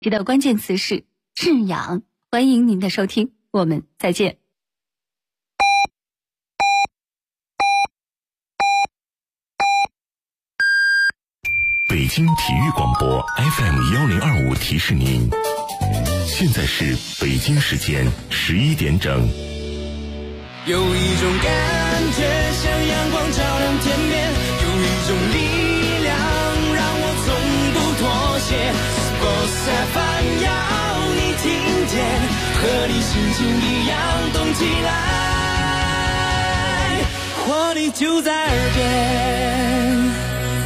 提到关键词是治养。欢迎您的收听，我们再见。 北京体育广播 FM1025 提示您，现在是北京时间11点整。 有一种感觉像阳光照亮天边，有一种力量让我从不妥协。Sports FM 要你听见，和你心情一样动起来，活力就在耳边。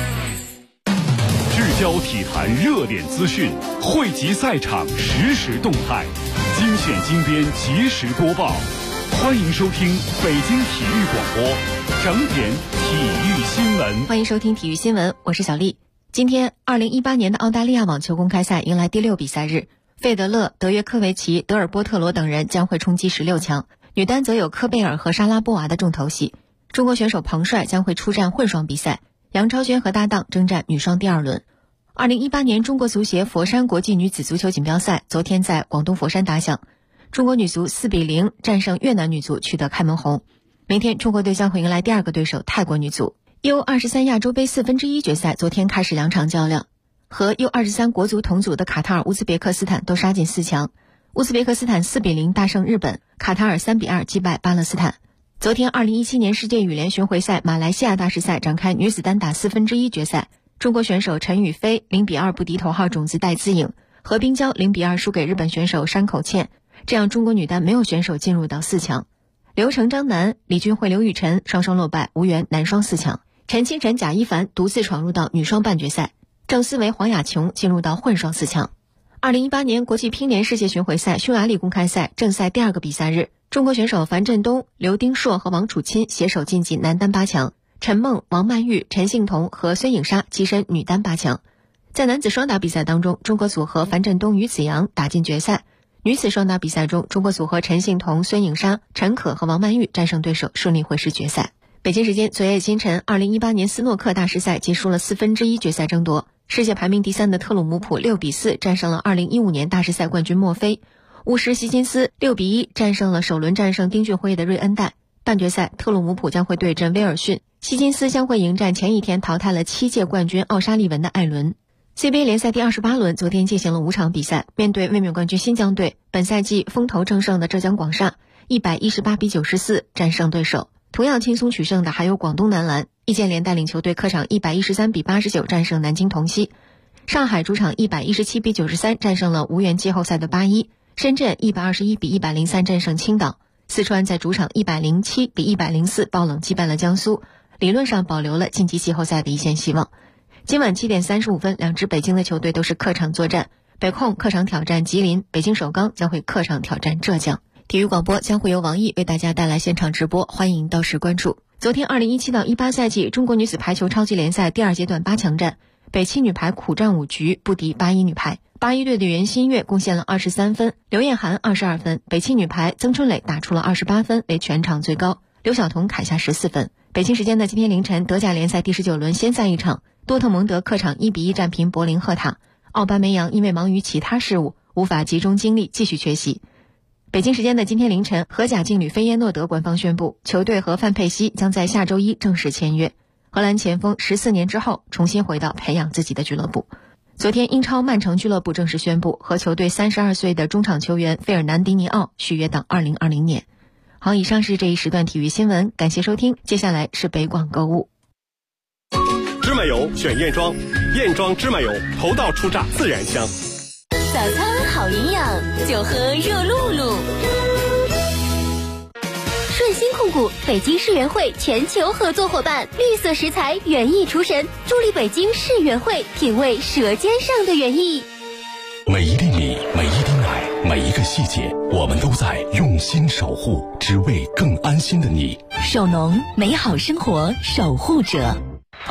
聚焦体坛热点资讯，汇集赛场实时动态，精选精编，及时播报。欢迎收听北京体育广播整点体育新闻。 欢迎收听体育新闻，我是小丽。今天2018年的澳大利亚网球公开赛迎来第6比赛日，费德勒、德约科维奇、德尔波特罗等人将会冲击16强，女单则有科贝尔和莎拉波娃的重头戏。中国选手彭帅将会出战混双比赛，杨超轩和搭档征战女双第2轮。2018年中国足协佛山国际女子足球锦标赛昨天在广东佛山打响，中国女足4比0战胜越南女足，取得开门红。明天中国队将会迎来第2个对手泰国女足。U23 亚洲杯1/4决赛昨天开始2场较量，和 U23 国足同组的卡塔尔、乌兹别克斯坦都杀进4强。乌兹别克斯坦4比0大胜日本，卡塔尔3比2击败巴勒斯坦。昨天2017年世界羽联巡回赛马来西亚大师赛展开女子单打1/4决赛，中国选手陈雨菲0比2不敌头号种子戴资颖，何冰娇0比2输给日本选手山口茜，这样中国女单没有选手进入到4强。刘成张男、李俊慧、刘雨辰双双落败，无缘男双4强。陈清晨、贾一凡独自闯入到女双半决赛，郑思维、黄雅琼进入到混双4强。2018年国际乒联世界巡回赛匈牙利公开赛正赛第2个比赛日，中国选手樊振东、刘丁硕和王楚钦携手晋级男单8强，陈梦、王曼玉、陈幸同和孙颖莎跻身女单8强。在男子双打比赛当中，中国组合樊振东、于子洋打进决赛。女子双打比赛中，中国组合陈幸同、孙颖莎、陈可和王曼玉战胜对手，顺利会师决赛。北京时间昨夜清晨，2018年斯诺克大师赛结束了1/4决赛争夺，世界排名第3的特鲁姆普6比4战胜了2015年大师赛冠军墨菲，巫师希金斯6比1战胜了首轮战胜丁俊晖的瑞恩戴。半决赛，特鲁姆普将会对阵威尔逊，希金斯将会迎战前一天淘汰了7届冠军奥沙利文的艾伦。CBA 联赛第28轮昨天进行了5场比赛，面对卫冕冠军新疆队，本赛季风头正盛的浙江广厦118比94战胜对手。同样轻松取胜的还有广东男篮，易建联带领球队客场113比89战胜南京同曦。上海主场117比93战胜了无缘季后赛的81，深圳121比103战胜青岛。四川在主场107比104爆冷击败了江苏，理论上保留了晋级季后赛的一线希望。今晚7点35分，两支北京的球队都是客场作战，北控客场挑战吉林，北京首钢将会客场挑战浙江。体育广播将会由王毅为大家带来现场直播，欢迎到时关注。昨天2017到18赛季中国女子排球超级联赛第2阶段8强战，北汽女排苦战5局不敌81女排，81队的袁心玥贡献了23分，刘艳涵22分，北汽女排曾春蕾打出了28分，为全场最高，刘晓彤砍下14分。北京时间的今天凌晨，德甲联赛第19轮先赛一场，多特蒙德客场1比1战平柏林赫塔，奥巴梅扬因为忙于其他事务无法集中精力继续缺席。北京时间的今天凌晨，荷甲劲旅菲耶诺德官方宣布，球队和范佩西将在下周1正式签约。荷兰前锋14年之后重新回到培养自己的俱乐部。昨天，英超曼城俱乐部正式宣布，和球队32岁的中场球员费尔南迪尼奥续约到2020年。好，以上是这一时段体育新闻，感谢收听，接下来是北广购物。 芝麻油选燕庄，燕庄芝麻油头道初榨自然香。 早餐好营养，就喝热露露。顺鑫控股北京世园会全球合作伙伴，绿色食材园艺厨神，助力北京世园会品味舌尖上的园艺。 每一粒米，每一滴奶，每一个细节，我们都在用心守护，只为更安心的你。 手农，美好生活守护者。 五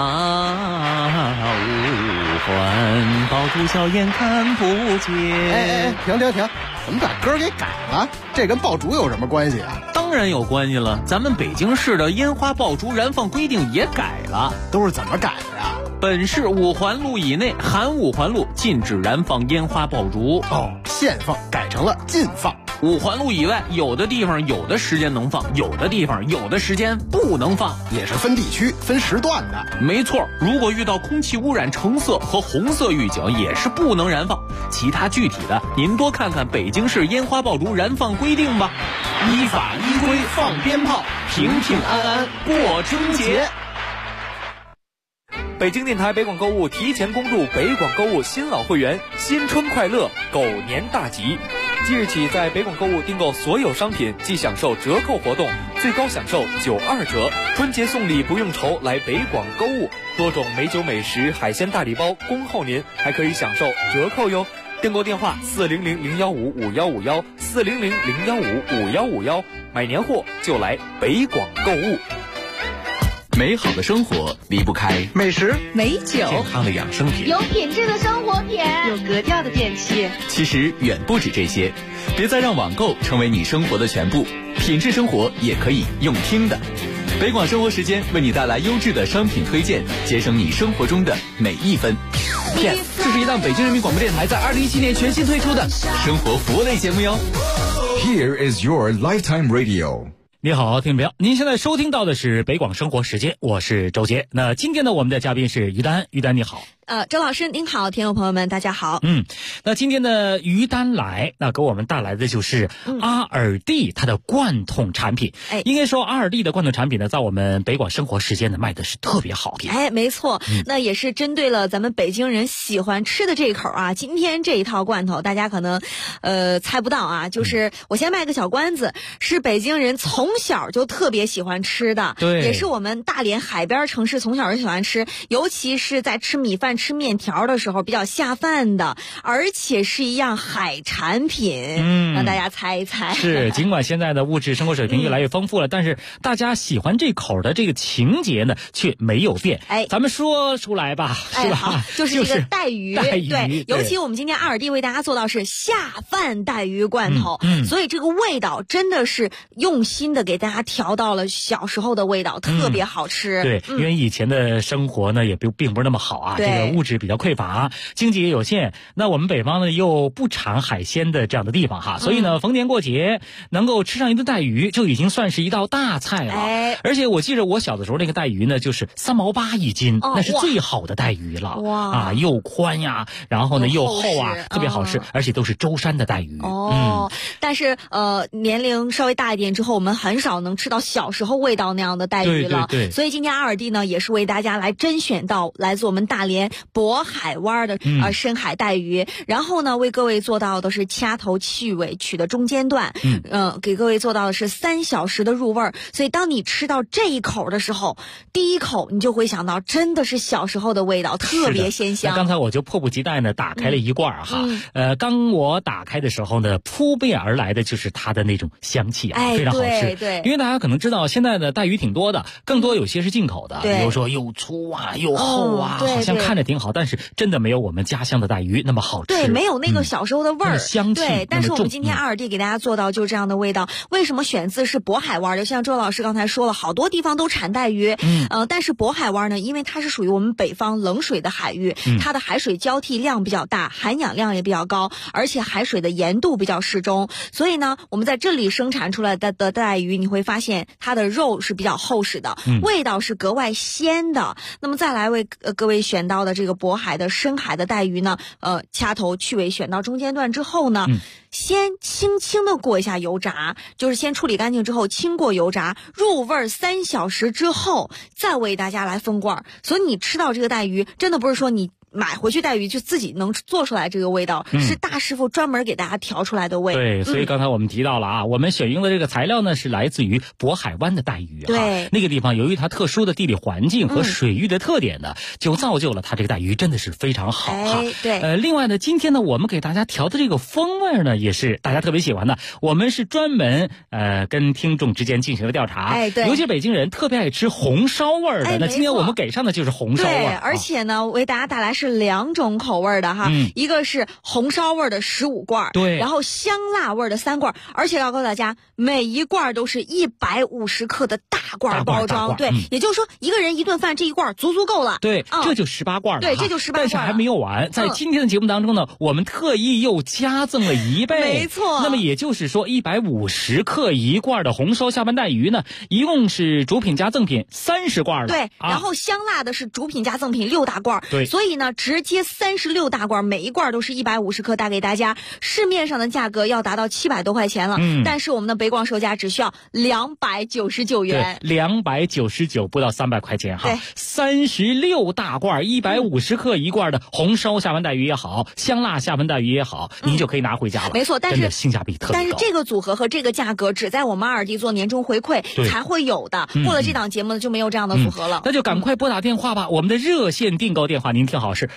环爆竹硝烟看不见。 停！怎么把歌给改了？这跟爆竹有什么关系啊？ 当然有关系了，咱们北京市的烟花爆竹燃放规定也改了。 都是怎么改的呀？ 本市5环路以内含5环路禁止燃放烟花爆竹。 限放改成了禁放。 5环路以外，有的地方有的时间能放，有的地方有的时间不能放， 也是分地区分时段的。 没错，如果遇到空气污染橙色和红色预警，也是不能燃放。其他具体的，您多看看北京市烟花爆竹燃放规定吧。依法依规放鞭炮，平平安安过春节。 北京电台北广购物提前恭祝北广购物新老会员新春快乐，狗年大吉！即日起，在北广购物订购所有商品即享受折扣活动，最高享受92折。春节送礼不用愁，来北广购物，多种美酒美食、海鲜大礼包恭候您，还可以享受折扣哟。订购电话400-015-5151，400-015-5151，买年货就来北广购物。 美好的生活离不开美食、 美酒、 健康的养生品， 有品质的生活品， 有格调的电器。 其实远不止这些，别再让网购成为你生活的全部，品质生活也可以用听的。北广生活时间为你带来优质的商品推荐，节省你生活中的每一分。 Yes， 这是一档北京人民广播电台在2017年全新推出的生活服务类节目哟。 Here is your lifetime radio。 你好，听众朋友，您现在收听到的是北广生活时间，我是周杰。那今天呢，我们的嘉宾是于丹，于丹你好。 周老师您好，听众朋友们大家好。 那今天呢，于丹来，那给我们带来的就是阿尔蒂它的罐头产品。应该说阿尔蒂的罐头产品呢，在我们北广生活时间呢卖的是特别好的。 没错，那也是针对了咱们北京人喜欢吃的这一口啊。今天这一套罐头，大家可能猜不到啊，就是我先卖个小关子，是北京人从小就特别喜欢吃的， 对， 也是我们大连海边城市从小就喜欢吃，尤其是在吃米饭、吃面条的时候比较下饭的，而且是一样海产品。让大家猜一猜。 是，尽管现在的物质生活水平越来越丰富了，但是大家喜欢这口的这个情节呢却没有变。咱们说出来吧，是吧？ 好，就是这个带鱼。 对， 尤其我们今天阿尔蒂为大家做到是下饭带鱼罐头，所以这个味道真的是用心的给大家调到了小时候的味道，特别好吃。 对，因为以前的生活呢也并不是那么好啊，这个物质比较匮乏，经济也有限。那我们北方呢又不产海鲜的这样的地方哈，所以呢逢年过节能够吃上一顿带鱼就已经算是一道大菜了。而且我记得我小的时候那个带鱼呢就是3毛8一斤，那是最好的带鱼了。哇，又宽呀，然后呢又厚啊，特别好吃，而且都是舟山的带鱼。 但是年龄稍微大一点之后，我们很少能吃到小时候味道那样的带鱼了。 对， 所以今天阿尔蒂呢也是为大家来甄选到来自我们大连渤海湾的深海带鱼，然后呢为各位做到的是掐头去尾取的中间段，给各位做到的是3小时的入味儿。所以当你吃到这一口的时候，第一口你就会想到真的是小时候的味道，特别鲜香。 刚才我就迫不及待呢打开了一罐哈，当我打开的时候呢，扑面而来的就是它的那种香气啊，非常好吃。 对， 因为大家可能知道现在的带鱼挺多的，更多有些是进口的，比如说又粗啊又厚啊，好像看着挺好，但是真的没有我们家乡的带鱼那么好吃。 对，没有那个小时候的味儿， 香气。 对，但是我们今天阿尔蒂给大家做到就是这样的味道。为什么选自是渤海湾的？像周老师刚才说了，好多地方都产带鱼，但是渤海湾呢，因为它是属于我们北方冷水的海域，它的海水交替量比较大，含氧量也比较高，而且海水的盐度比较适中，所以呢，我们在这里生产出来的带鱼，你会发现它的肉是比较厚实的，味道是格外鲜的。那么再来为各位选到的这个渤海的深海的带鱼呢，掐头去尾选到中间段之后呢，先轻轻的过一下油炸，就是先处理干净之后轻过油炸，入味3小时之后再为大家来封罐。所以你吃到这个带鱼，真的不是说你买回去带鱼就自己能做出来这个味道，是大师傅专门给大家调出来的味。 对，所以刚才我们提到了啊，我们选用的这个材料呢是来自于渤海湾的带鱼。 对， 那个地方由于它特殊的地理环境和水域的特点呢，就造就了它这个带鱼真的是非常好哈。 对， 另外呢，今天呢我们给大家调的这个风味呢也是大家特别喜欢的。我们是专门跟听众之间进行了调查，尤其北京人特别爱吃红烧味的。那今天我们给上的就是红烧味。 对，而且呢为大家带来是2种口味的哈，一个是红烧味的15罐， 对， 然后香辣味的3罐，而且要告诉大家，每一罐都是150克的大罐包装，对，也就是说一个人一顿饭这一罐足够了。 对，这就18罐了。 对，这就18罐。 但是还没有完，在今天的节目当中呢，我们特意又加赠了1倍。 没错。 那么也就是说，150克1罐的红烧下饭带鱼呢，一共是主品加赠品30罐了。 对，然后香辣的是主品加赠品6大罐。 对， 所以呢，直接36大罐，每一罐都是150克带给大家。市面上的价格要达到700多块钱了，但是我们的北广售价只需要299元。 对，299不到300块钱哈。36大罐150克1罐的红烧下饭带鱼也好，香辣下饭带鱼也好，您就可以拿回家了。 没错，但是性价比特别高。 但是这个组合和这个价格只在我们2D做年终回馈才会有的，过了这档节目就没有这样的组合了。 那就赶快拨打电话吧，我们的热线订购电话您听好，是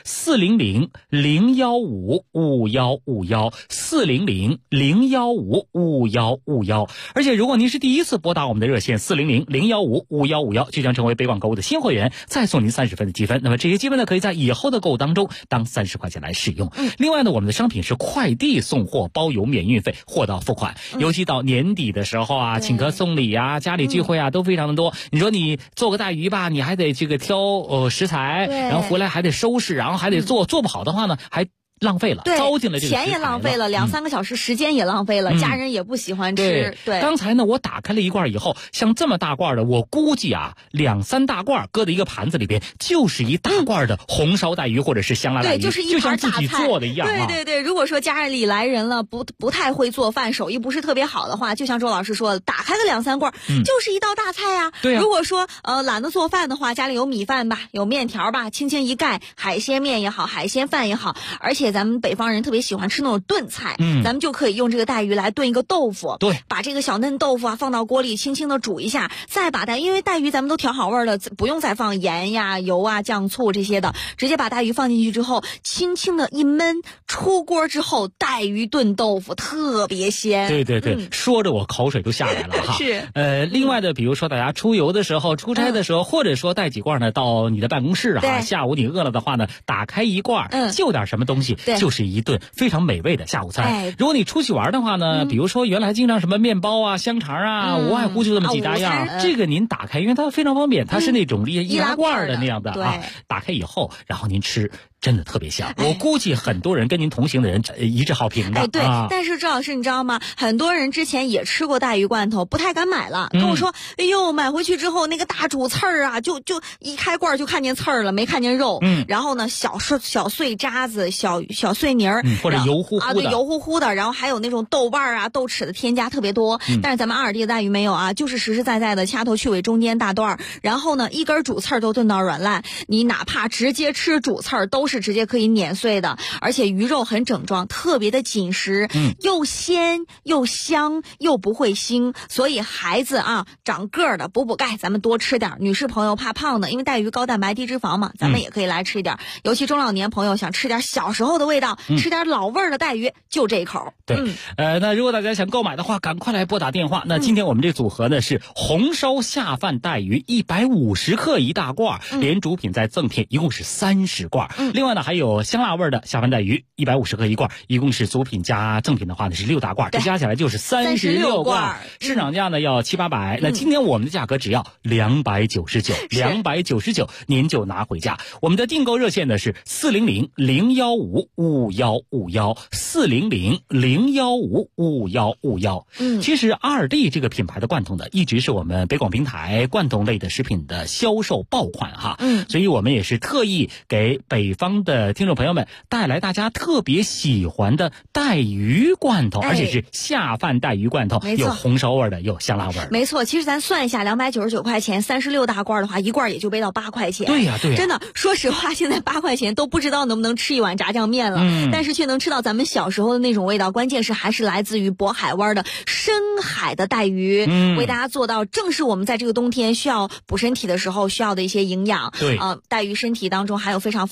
400-015-5151，400-015-5151。而且如果您是第一次拨打我们的热线400-015-5151，就将成为北广购物的新会员，再送您30分的积分。那么这些积分呢，可以在以后的购物当中当30块钱来使用。另外呢，我们的商品是快递送货，包邮免运费，货到付款。尤其到年底的时候啊，请客送礼啊，家里聚会啊，都非常的多。你说你做个带鱼吧，你还得这个挑食材，然后回来还得收拾，然后还得做不好的话呢，还浪费了，糟践了这个钱也浪费了，2-3个小时时间也浪费了，家人也不喜欢吃。对， 刚才呢我打开了一罐以后，像这么大罐的，我估计啊2-3大罐搁在一个盘子里边，就是一大罐的红烧带鱼或者是香辣带鱼， 对，就是一盘大菜，就像自己做的一样啊。 对，如果说家里来人了，不太会做饭，手艺不是特别好的话，就像周老师说的，打开个2-3罐，就是一道大菜呀。 对啊。 如果说懒得做饭的话，家里有米饭吧，有面条吧，轻轻一盖，海鲜面也好，海鲜饭也好，而且咱们北方人特别喜欢吃那种炖菜，咱们就可以用这个带鱼来炖一个豆腐。 对， 把这个小嫩豆腐啊放到锅里轻轻的煮一下，再把因为带鱼咱们都调好味了，不用再放盐呀、油啊、酱醋这些的，直接把带鱼放进去之后，轻轻的一焖，出锅之后带鱼炖豆腐特别鲜。 对，说着我口水都下来了哈。 是。 另外的，比如说大家出游的时候、出差的时候，或者说带几罐呢到你的办公室啊，下午你饿了的话呢，打开一罐，就点什么东西，就是一顿非常美味的下午餐。如果你出去玩的话呢，比如说原来经常什么面包啊、香肠啊，无外乎就这么几大样，这个您打开，因为它非常方便，它是那种易拉罐的那样的啊，打开以后，然后您吃。真的特别香，我估计很多人跟您同行的人一致好评的。 对，但是周老师你知道吗？很多人之前也吃过带鱼罐头，不太敢买了，跟我说：“哎呦，买回去之后那个大主刺儿啊，就一开罐就看见刺儿了，没看见肉。”然后呢，小碎渣子、小碎泥儿， 或者油乎乎的对，油乎乎的。然后还有那种豆瓣啊、豆豉的添加特别多。但是咱们阿尔蒂的带鱼没有啊，就是实实在在的掐头去尾，中间大段儿，然后呢，一根主刺儿都炖到软烂。你哪怕直接吃主刺儿，都是直接可以碾碎的，而且鱼肉很整装，特别的紧实，又鲜又香又不会腥，所以孩子啊长个儿的补钙，咱们多吃点。女士朋友怕胖的，因为带鱼高蛋白低脂肪嘛，咱们也可以来吃一点。尤其中老年朋友想吃点小时候的味道，吃点老味儿的带鱼，就这一口。 对，那如果大家想购买的话，赶快来拨打电话。那今天我们这组合呢是红烧下饭带鱼150克一大罐，连主品再赠品，一共是30罐。另外呢还有香辣味的下饭带鱼150克一罐，一共是主品加赠品的话呢是6大罐，这加起来就是36罐。市场价呢要700-800，那今天我们的价格只要299，299您就拿回家。我们的订购热线呢是400-015-5151，400-015-5151。其实2D这个品牌的罐头呢，一直是我们北广平台罐头类的食品的销售爆款哈。所以我们也是特意给北方的听众朋友们带来大家特别喜欢的带鱼罐头，而且是下饭带鱼罐头，有红烧味的，有香辣味的。 没错，其实咱算一下，299块钱，36大罐的话，一罐也就背到8块钱。 对呀， 真的，说实话，现在8块钱都不知道能不能吃一碗炸酱面了，但是却能吃到咱们小时候的那种味道。关键是还是来自于渤海湾的深海的带鱼，为大家做到正是我们在这个冬天需要补身体的时候需要的一些营养。 对， 带鱼身体当中含有非常丰富的维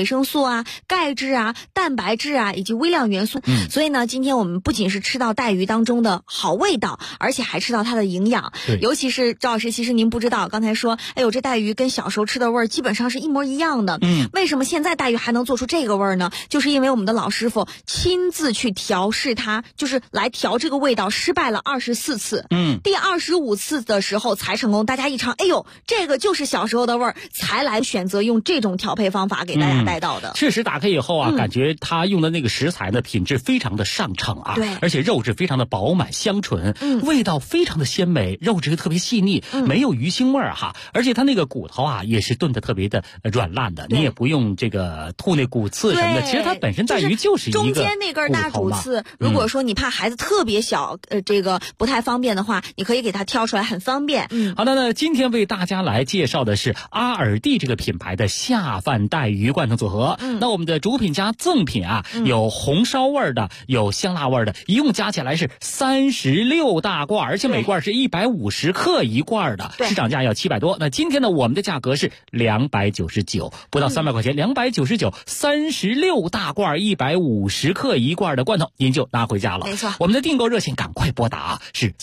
维生素啊、钙质啊、蛋白质啊以及微量元素。所以呢，今天我们不仅是吃到带鱼当中的好味道，而且还吃到它的营养。尤其是赵老师，其实您不知道，刚才说，哎呦，这带鱼跟小时候吃的味儿基本上是一模一样的。为什么现在带鱼还能做出这个味儿呢？就是因为我们的老师傅亲自去调试它，就是来调这个味道，失败了24次。第25次的时候才成功。大家一尝，哎呦，这个就是小时候的味儿，才来选择用这种调配方法给大家带到的。 确实打开以后啊，感觉他用的那个食材呢，品质非常的上乘啊， 对， 而且肉质非常的饱满香醇，味道非常的鲜美，肉质特别细腻，没有鱼腥味儿哈，而且它那个骨头啊也是炖的特别的软烂的，你也不用这个吐那骨刺什么的，其实它本身带鱼就是一个中间那根大主刺，如果说你怕孩子特别小，这个不太方便的话，你可以给它挑出来，很方便。 好的，那今天为大家来介绍的是阿尔蒂这个品牌的下饭带鱼罐头组合。那我们的主品加赠品啊，有红烧味的，有香辣味的，一共加起来是36大罐，而且每罐是150克一罐的，市场价要700多。那今天呢，我们的价格是299，不到300块钱，299 36大罐150克一罐的罐头，您就拿回家了。 没错， 我们的订购热线赶快拨打啊，是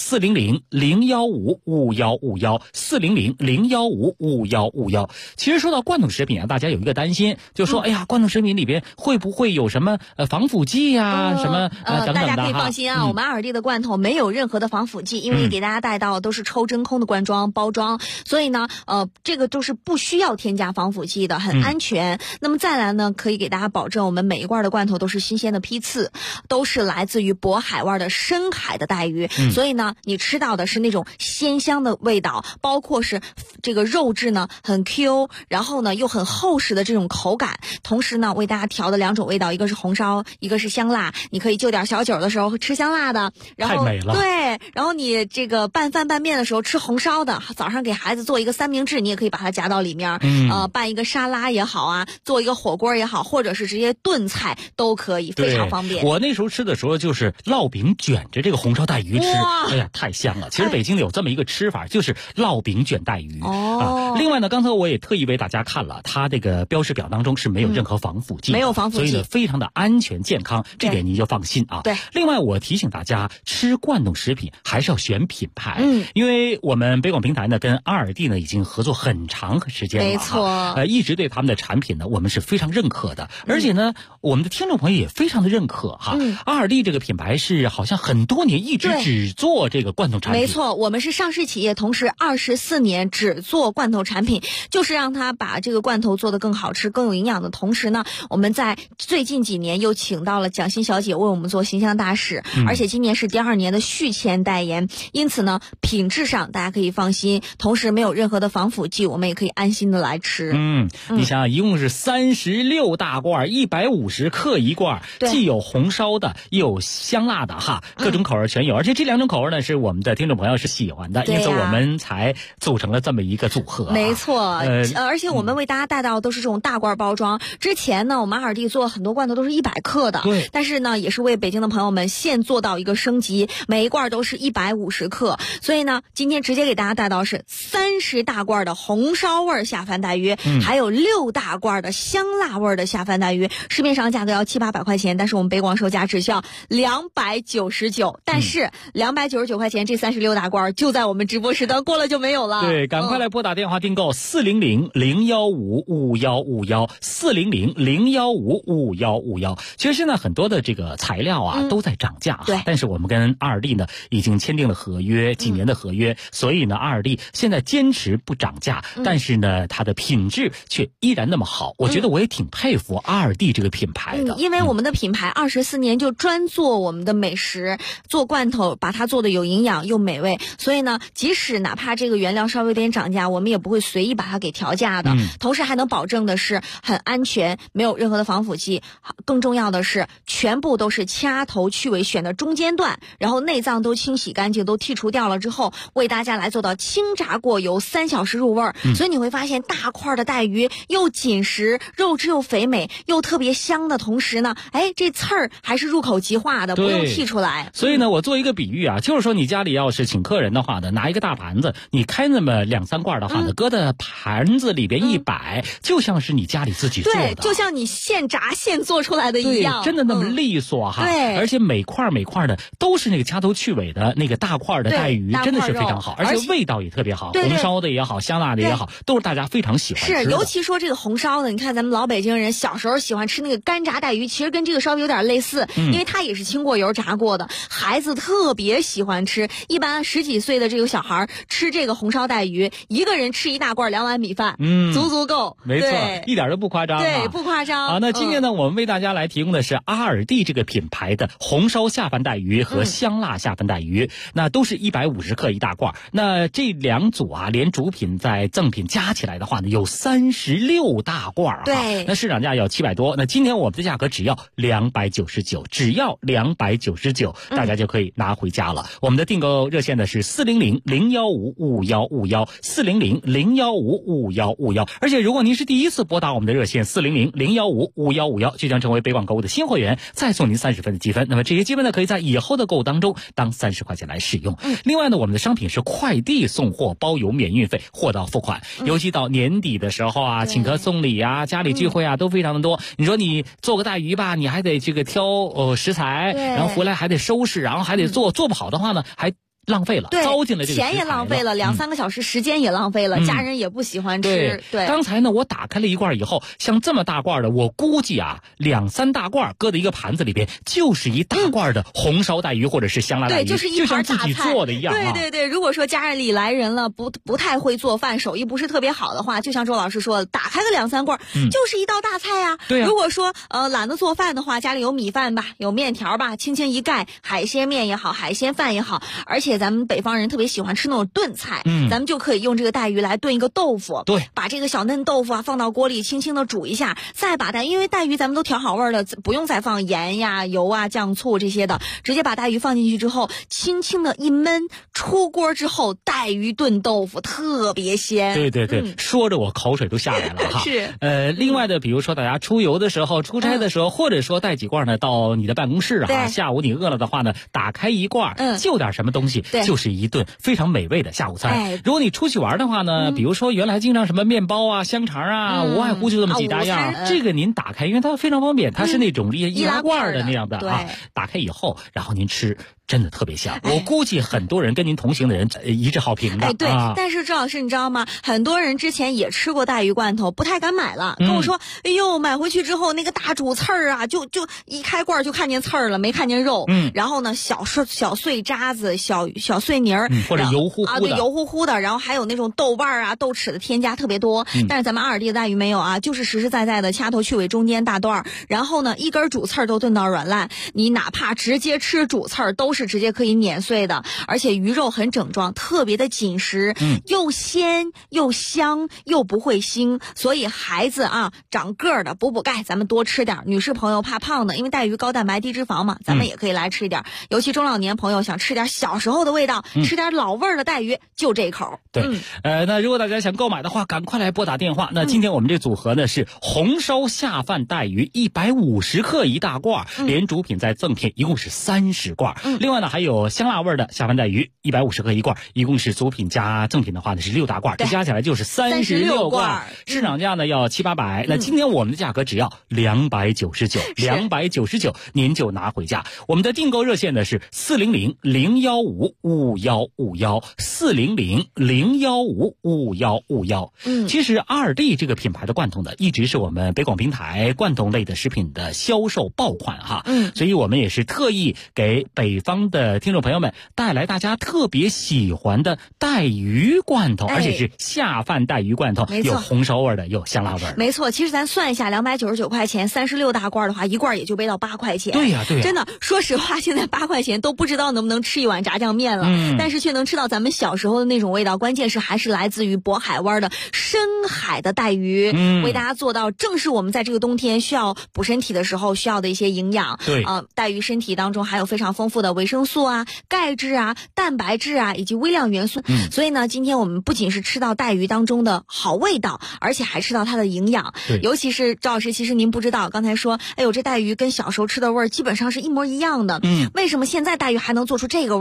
400-015-5151，400-015-5151。其实说到罐头食品啊，大家有一个担心，就说哎呀，罐头食品里边会不会有什么防腐剂呀，什么等等的。 大家可以放心啊，我们阿尔蒂的罐头没有任何的防腐剂，因为给大家带到都是抽真空的罐装包装，所以呢，这个都是不需要添加防腐剂的，很安全。那么再来呢，可以给大家保证，我们每一罐的罐头都是新鲜的批次，都是来自于渤海湾的深海的带鱼，所以呢，你吃到的是那种鲜香的味道，包括是这个肉质呢很 Q， 然后呢又很厚实的这种口感。同时呢，为大家调的2种味道，一个是红烧，一个是香辣。你可以就点小酒的时候吃香辣的，然后太美了。 对，然后你这个拌饭拌面的时候吃红烧的，早上给孩子做一个三明治，你也可以把它夹到里面，拌一个沙拉也好啊，做一个火锅也好，或者是直接炖菜都可以，非常方便。 我那时候吃的时候就是烙饼卷着这个红烧带鱼吃，哎呀，太香了。其实北京有这么一个吃法，就是烙饼卷带鱼。另外呢，刚才我也特意为大家看了，它这个标识表当中是没有任何防腐剂， 没有防腐剂， 所以呢非常的安全健康，这点您就放心啊。 对。 另外我提醒大家，吃罐头食品还是要选品牌，因为我们北广平台呢跟阿尔蒂呢已经合作很长时间了， 没错， 一直对他们的产品呢我们是非常认可的，而且呢我们的听众朋友也非常的认可哈。阿尔蒂这个品牌是好像很多年一直只做这个罐头产品， 没错，我们是上市企业，同时24年只做罐头产品，就是让它把这个罐头做得更好吃、更有营养的同时呢，我们在最近几年又请到了蒋欣小姐为我们做形象大使，而且今年是第2年的续签代言，因此呢，品质上大家可以放心，同时没有任何的防腐剂，我们也可以安心的来吃。 你想想，一共是36大罐，150克一罐，既有红烧的，又有香辣的哈，各种口味全有，而且这2种口味呢是我们的听众朋友是喜欢的，因此我们才组成了这么一个组合。 没错，而且我们为大家带到都是这种大罐包装。之前呢，我们阿尔蒂做很多罐头都是100克的， 对， 但是呢，也是为北京的朋友们现做到一个升级，每一罐都是150克，所以呢，今天直接给大家带到是30大罐的红烧味下饭带鱼，还有6大罐的香辣味的下饭带鱼，市面上价格要700-800块钱，但是我们北广售价只需要299，但是299块钱这36大罐就在我们直播时段过了就没有了。 对，赶快来拨打电话订购400-015-5151，400-015-5151。其实现在很多的这个材料啊都在涨价， 对， 但是我们跟阿尔蒂呢已经签订了合约，几年的合约，所以呢阿尔蒂现在坚持不涨价，但是呢它的品质却依然那么好，我觉得我也挺佩服阿尔蒂这个品牌的， 因为我们的品牌24年就专做我们的美食，做罐头，把它做的有营养又美味，所以呢，即使哪怕这个原料稍微有点涨价，我们也不会随意把它给调价的，同时还能保证的是很安全，没有任何的防腐剂，更重要的是全部都是掐头去尾选的中间段，然后内脏都清洗干净，都剔除掉了之后，为大家来做到清炸过油3小时入味儿，所以你会发现大块的带鱼又紧实，肉质又肥美，又特别香的同时呢，这刺儿还是入口即化的，不用剔出来。 所以呢，我做一个比喻啊，就是说你家里要是请客人的话呢，拿一个大盘子，你开那么2-3罐的话呢，搁在盘子里边一摆，就像是你家里自自己做的， 对，就像你现炸现做出来的一样， 真的那么利索哈。 对， 而且每块的都是那个掐头去尾的那个大块的带鱼，真的是非常好，而且味道也特别好，红烧的也好，香辣的也好，都是大家非常喜欢吃的。 是，尤其说这个红烧的，你看咱们老北京人小时候喜欢吃那个干炸带鱼，其实跟这个稍微有点类似，因为它也是清过油炸过的，孩子特别喜欢吃。一般10几岁的这个小孩吃这个红烧带鱼，一个人吃一大罐2碗米饭，足够。 没错，一点都不夸张， 对，不夸张。 那今天呢，我们为大家来提供的是阿尔蒂这个品牌的红烧下饭带鱼和香辣下饭带鱼，那都是150克一大罐。那这2组啊，连主品在赠品加起来的话呢，有36大罐啊。 对， 那市场价要700多，那今天我们的价格只要299，只要299，大家就可以拿回家了。我们的订购热线呢是400-015-5151，400-015-5151。而且如果您是第一次拨打我们的热线400-015-5151，就将成为北广购物的新会员，再送您30分的积分。那么这些积分呢，可以在以后的购物当中当30块钱来使用。另外呢，我们的商品是快递送货，包邮免运费，货到付款。尤其到年底的时候啊，请客送礼啊，家里聚会啊，都非常的多。你说你做个带鱼吧，你还得这个挑食材，然后回来还得收拾，然后还得做不好的话呢，还浪费了，糟践了这个钱也浪费了，2-3个小时时间也浪费了，家人也不喜欢吃。对， 刚才呢我打开了一罐以后，像这么大罐的，我估计啊2-3大罐搁在一个盘子里边，就是一大罐的红烧带鱼或者是香辣带鱼， 对，就是一盘就像自己做的一样。 对，如果说家里来人了，不太会做饭，手艺不是特别好的话，就像周老师说的，打开个2-3罐，就是一道大菜呀。 对啊。 如果说懒得做饭的话，家里有米饭吧，有面条吧，轻轻一盖，海鲜面也好，海鲜饭也好，而且咱们北方人特别喜欢吃那种炖菜，咱们就可以用这个带鱼来炖一个豆腐。 对， 把这个小嫩豆腐啊放到锅里，轻轻的煮一下，再把因为带鱼咱们都调好味了，不用再放盐呀、油啊、酱醋这些的，直接把带鱼放进去之后，轻轻的一焖，出锅之后，带鱼炖豆腐特别鲜。 对，说着我口水都下来了哈。 是。 另外的，比如说大家出游的时候、出差的时候，或者说带几罐呢到你的办公室啊，下午你饿了的话呢，打开一罐，就点什么东西，就是一顿非常美味的下午餐。如果你出去玩的话呢，比如说原来经常什么面包啊、香肠啊，无外乎就这么几大样，这个您打开，因为它非常方便，它是那种易拉罐的那样的啊，打开以后，然后您吃。真的特别香，我估计很多人跟您同行的人一致好评的。 对，但是周老师你知道吗？很多人之前也吃过带鱼罐头，不太敢买了，跟我说：“哎呦，买回去之后那个大主刺儿啊，就一开罐就看见刺儿了，没看见肉。然后呢，小碎渣子、小碎泥儿， 或者油乎乎的， 对，油乎乎的。然后还有那种豆瓣啊、豆豉的添加特别多。但是咱们阿尔蒂的带鱼没有啊，就是实实在在的掐头去尾中间大段，然后呢，一根主刺儿都炖到软烂，你哪怕直接吃主刺儿都是直接可以碾碎的，而且鱼肉很整壮，特别的紧实，又鲜又香又不会腥，所以孩子啊长个儿的补钙，咱们多吃点。女士朋友怕胖的，因为带鱼高蛋白低脂肪嘛，咱们也可以来吃一点。尤其中老年朋友想吃点小时候的味道，吃点老味儿的带鱼，就这口。 对，那如果大家想购买的话，赶快来拨打电话。那今天我们这组合呢是红烧下饭带鱼150克一大罐，连主品再赠品，一共是30罐。另外呢还有香辣味的下饭带鱼150克一罐，一共是主品加赠品的话呢是6大罐，这加起来就是36罐。市场价呢要700-800，那今天我们的价格只要299，您就拿回家。我们的订购热线呢是400-015-5151，400-015-5151。其实阿尔蒂这个品牌的罐头呢，一直是我们北广平台罐头类的食品的销售爆款哈。所以我们也是特意给北方的听众朋友们带来大家特别喜欢的带鱼罐头，而且是下饭带鱼罐头，有红烧味的，有香辣味的。 没错，其实咱算一下，299块钱，36大罐的话，一罐也就背到8块钱。 对呀， 真的，说实话，现在8块钱都不知道能不能吃一碗炸酱面了，但是却能吃到咱们小时候的那种味道。关键是还是来自于渤海湾的深海的带鱼，为大家做到正是我们在这个冬天需要补身体的时候需要的一些营养。 对， 带鱼身体当中含有非常丰富的维生素啊、钙质啊、蛋白质啊以及微量元素。所以呢，今天我们不仅是吃到带鱼当中的好味道，而且还吃到它的营养。尤其是赵老师，其实您不知道，刚才说，哎呦，这带鱼跟小时候吃的味儿基本上是一模一样的。为什么现在带鱼还能做出这个味儿呢？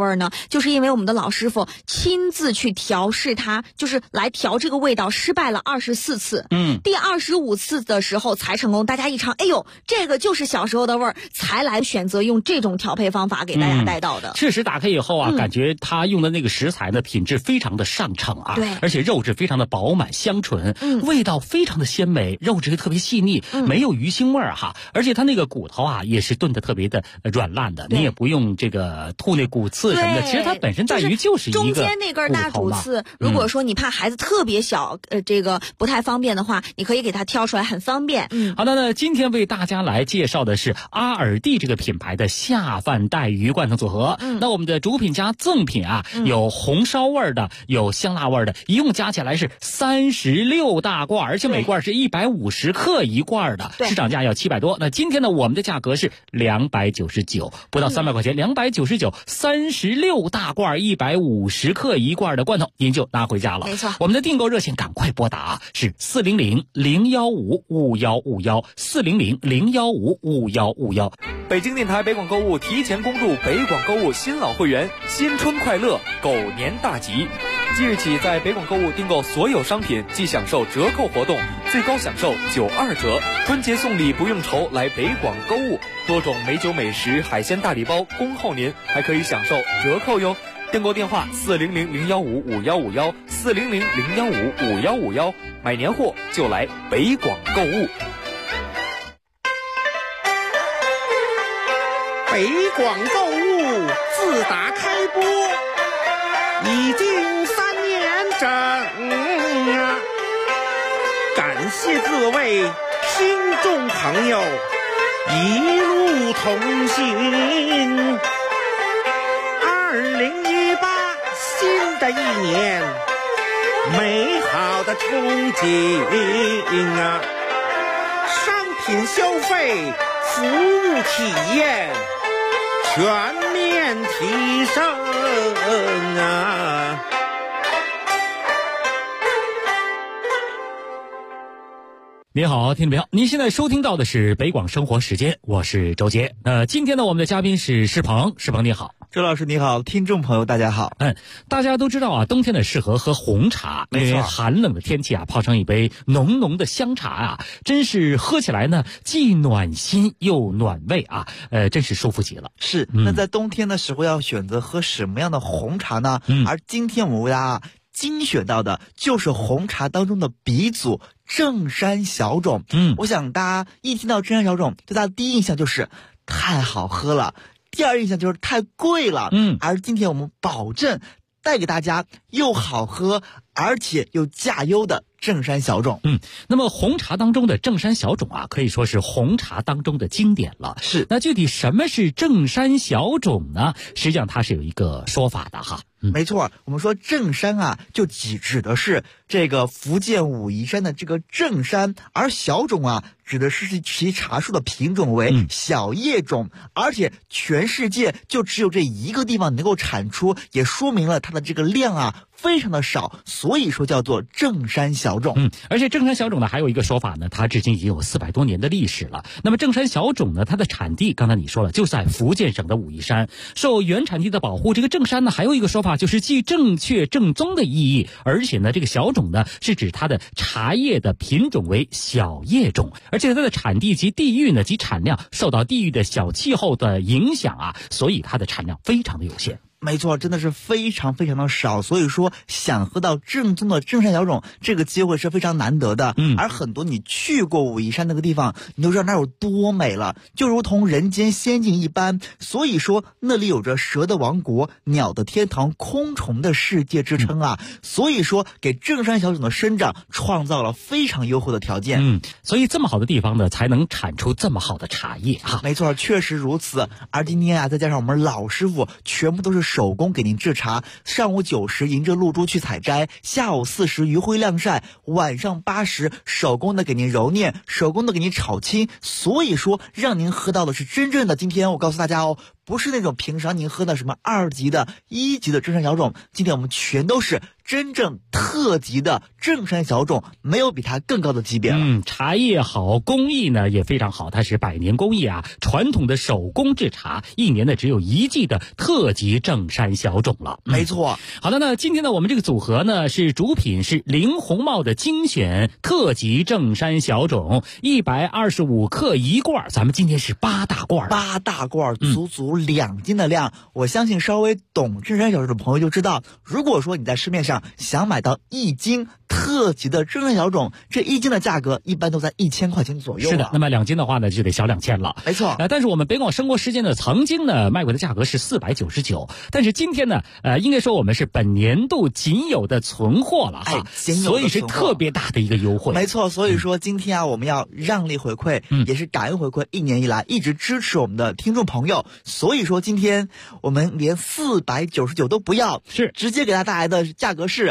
就是因为我们的老师傅亲自去调试它，就是来调这个味道，失败了24次。第25次的时候才成功。大家一尝，哎呦，这个就是小时候的味儿，才来选择用这种调配方法给大家带到的。 确实打开以后啊，感觉他用的那个食材呢，品质非常的上乘啊， 对， 而且肉质非常的饱满香醇，味道非常的鲜美，肉质特别细腻，没有鱼腥味儿哈，而且它那个骨头啊也是炖的特别的软烂的，你也不用这个吐那骨刺什么的，其实它本身带鱼就是一个中间那根大主刺，如果说你怕孩子特别小，这个不太方便的话，你可以给它挑出来，很方便。 好的，那今天为大家来介绍的是阿尔蒂这个品牌的下饭带鱼罐头组合。那我们的主品加赠品啊，有红烧味的，有香辣味的，一共加起来是36大罐，而且每罐是150克一罐的，市场价要700多。那今天呢，我们的价格是299，不到300块钱，299 36大罐150克一罐的罐头，您就拿回家了。 没错， 我们的订购热线赶快拨打是400-015-5151 400-015-5151。 北京电台北广购物提前恭祝北广购物新老会员新春快乐，狗年大吉！即日起，在北广购物订购所有商品即享受折扣活动，最高享受92折。春节送礼不用愁，来北广购物，多种美酒美食、海鲜大礼包恭候您，还可以享受折扣哟。订购电话400-015-5151 400-015-5151，买年货就来北广购物。 北广购物自打开播已经3年整啊，感谢各位听众朋友一路同行。2018新的一年，美好的憧憬啊，商品消费、服务体验全面提升啊！ 你好，听众朋友，您现在收听到的是北广生活时间，我是周杰。今天呢，我们的嘉宾是施鹏，施鹏你好。 周老师你好，听众朋友大家好。 大家都知道啊，冬天呢适合喝红茶，因为寒冷的天气啊，泡上一杯浓浓的香茶啊，真是喝起来呢既暖心又暖胃啊，真是舒服极了。 是，那在冬天的时候要选择喝什么样的红茶呢？而今天我们为大家精选到的就是红茶当中的鼻祖正山小种。我想大家一听到正山小种，对它的第一印象就是太好喝了，第二印象就是太贵了。而今天我们保证带给大家又好喝而且又价优的正山小种。 那么红茶当中的正山小种啊，可以说是红茶当中的经典了。 是， 那具体什么是正山小种呢？实际上它是有一个说法的哈。 没错，我们说正山啊，就指的是这个福建武夷山的这个正山，而小种啊，指的是其茶树的品种为小叶种，而且全世界就只有这一个地方能够产出，也说明了它的这个量啊非常的少，所以说叫做正山小种。 而且正山小种呢，还有一个说法呢，它至今已经有400多年的历史了。那么正山小种呢，它的产地刚才你说了，就在福建省的武夷山，受原产地的保护。这个正山呢，还有一个说法就是既正确正宗的意义，而且呢，这个小种呢是指它的茶叶的品种为小叶种，而且它的产地及地域呢及产量受到地域的小气候的影响啊，所以它的产量非常的有限。 没错，真的是非常非常的少，所以说想喝到正宗的正山小种，这个机会是非常难得的。而很多你去过武夷山那个地方，你都知道那有多美了，就如同人间仙境一般。所以说那里有着蛇的王国、鸟的天堂、空虫的世界之称啊。所以说给正山小种的生长创造了非常优厚的条件。 所以这么好的地方呢，才能产出这么好的茶叶啊。 没错，确实如此。而今天啊，再加上我们老师傅全部都是手工给您制茶，上午9时迎着露珠去采摘，下午4时余晖晾晒，晚上8时手工的给您揉捻，手工的给您炒青。所以说让您喝到的是真正的，今天我告诉大家哦， 不是那种平常您喝的什么2级的、1级的正山小种，今天我们全都是真正特级的正山小种，没有比它更高的级别了。 茶叶好，工艺呢也非常好，它是100年工艺啊，传统的手工制茶，1年呢只有1季的特级正山小种了。 没错。 好的，那今天呢我们这个组合呢是主品是凌红帽的精选特级正山小种，125克1罐，咱们今天是8大罐 ，8大罐，足足2斤的量。我相信稍微懂正山小种的朋友就知道，如果说你在市面上想买到1斤特级的正山小种，这1斤的价格一般都在1000块钱左右。 是的，那么2斤的话呢就得小2000了。 没错。 但是我们北广生活时间呢曾经呢卖过的价格是499，但是今天呢应该说我们是本年度仅有的存货了哈，所以是特别大的一个优惠。 没错，所以说今天啊我们要让利回馈，也是感恩回馈1年以来一直支持我们的听众朋友，所以说今天我们连499都不要， 是直接给大家带来的价格是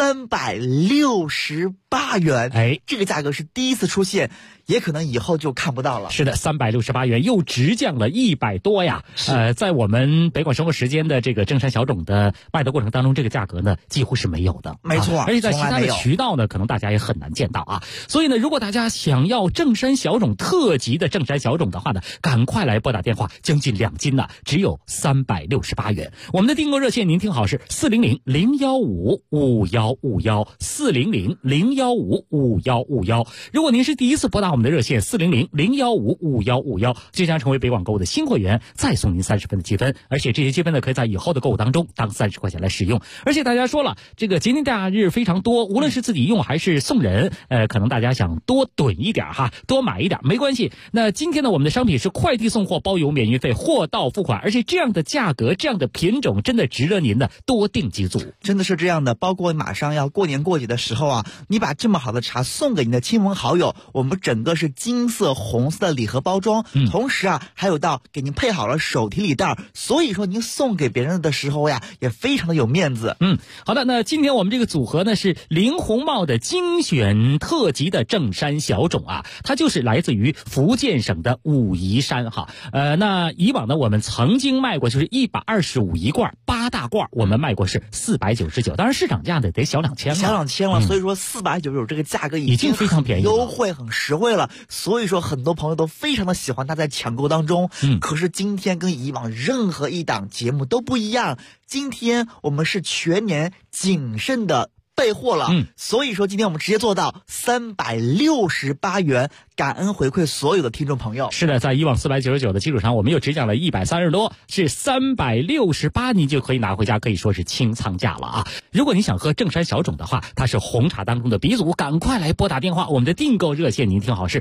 368元。这个价格是第一次出现，也可能以后就看不到了。 是的，368元又直降了100多呀。在我们北广生活时间的这个正山小种的卖的过程当中，这个价格呢几乎是没有的。 没错， 而且在其他的渠道呢可能大家也很难见到啊。所以呢如果大家想要正山小种特级的正山小种的话呢，赶快来拨打电话，将近2斤呢只有368元。我们的订购热线您听好是400-015-5151，400-015-5151。如果您是第一次拨打我们的热线400-015-5151，就将成为北广购物的新会员，再送您30分的积分，而且这些积分呢可以在以后的购物当中当30块钱来使用。而且大家说了，这个节庆假日非常多，无论是自己用还是送人，可能大家想多囤一点哈，多买一点没关系。那今天呢我们的商品是快递送货，包邮免运费，货到付款，而且这样的价格这样的品种真的值得您的多订几组。 真的是这样的，包括马上要过年过节的时候啊，你把这么好的茶送给你的亲朋好友，我们整个是金色红色的礼盒包装，同时啊还有到给您配好了手提礼袋，所以说您送给别人的时候呀也非常的有面子。 好的，那今天我们这个组合呢是凌红帽的精选特级的正山小种啊，它就是来自于福建省的武夷山哈。那以往呢我们曾经卖过就是125一罐8大罐，我们卖过是499，当然市场价呢得小2000了， 小2000了，所以说499这个价格已经非常便宜了， 优惠很实惠了，所以说很多朋友都非常的喜欢它在抢购当中。可是今天跟以往任何一档节目都不一样，今天我们是全年谨慎的备货了，所以说今天我们直接做到368元，感恩回馈所有的听众朋友。 是的，在以往499的基础上，我们又只降了130多，是368，您就可以拿回家，可以说是清仓价了啊！如果你想喝正山小种的话，它是红茶当中的鼻祖，赶快来拨打电话，我们的订购热线您听好是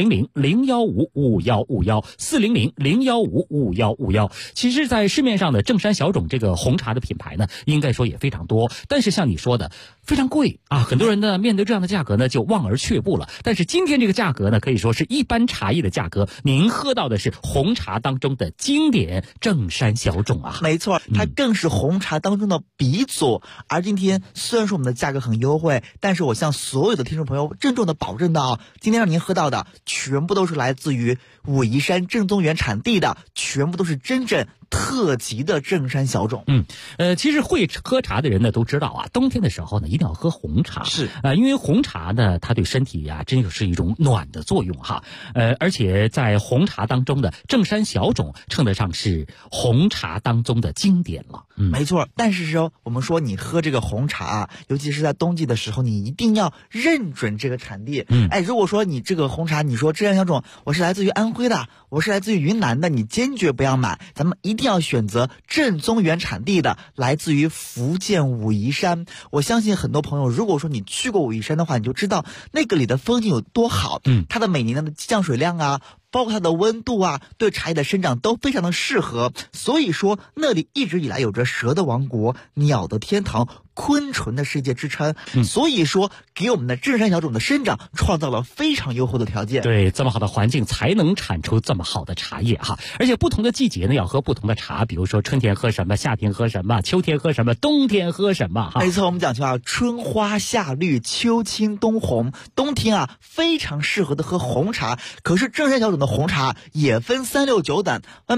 400-015-5151，400-015-5151。其实在市面上的正山小种这个红茶的品牌呢，应该说也非常多，但是像你说的非常贵啊，很多人呢面对这样的价格呢就望而却步了。但是今天这个价格呢可以说是一般茶叶的价格，您喝到的是红茶当中的经典正山小种啊。 没错，它更是红茶当中的鼻祖。而今天虽然说我们的价格很优惠，但是我向所有的听众朋友郑重的保证到，今天让您喝到的全部都是来自于武夷山正宗原产地的，全部都是真正特级的正山小种。 其实会喝茶的人呢都知道啊，冬天的时候呢一定要喝红茶， 是因为红茶呢它对身体啊真是一种暖的作用哈。而且在红茶当中的正山小种称得上是红茶当中的经典了。 没错，但是说我们说你喝这个红茶啊，尤其是在冬季的时候，你一定要认准这个产地。如果说你这个红茶你说正山小种我是来自于安徽的，我是来自于云南的，你坚决不要买，咱们一定要选择正宗原产地的，来自于福建武夷山。我相信很多朋友如果说你去过武夷山的话，你就知道那个里的风景有多好，它的每年的降水量啊，包括它的温度啊，对茶叶的生长都非常的适合。所以说那里一直以来有着蛇的王国、鸟的天堂、昆虫的世界之称，所以说给我们的正山小种的生长创造了非常优厚的条件。 对，这么好的环境才能产出这么好的茶叶哈。而且不同的季节呢要喝不同的茶，比如说春天喝什么，夏天喝什么，秋天喝什么，冬天喝什么哈。 没错，我们讲究啊，春花夏绿，秋青冬红，冬天啊非常适合的喝红茶。可是正山小种的红茶也分3、6、9等，外面有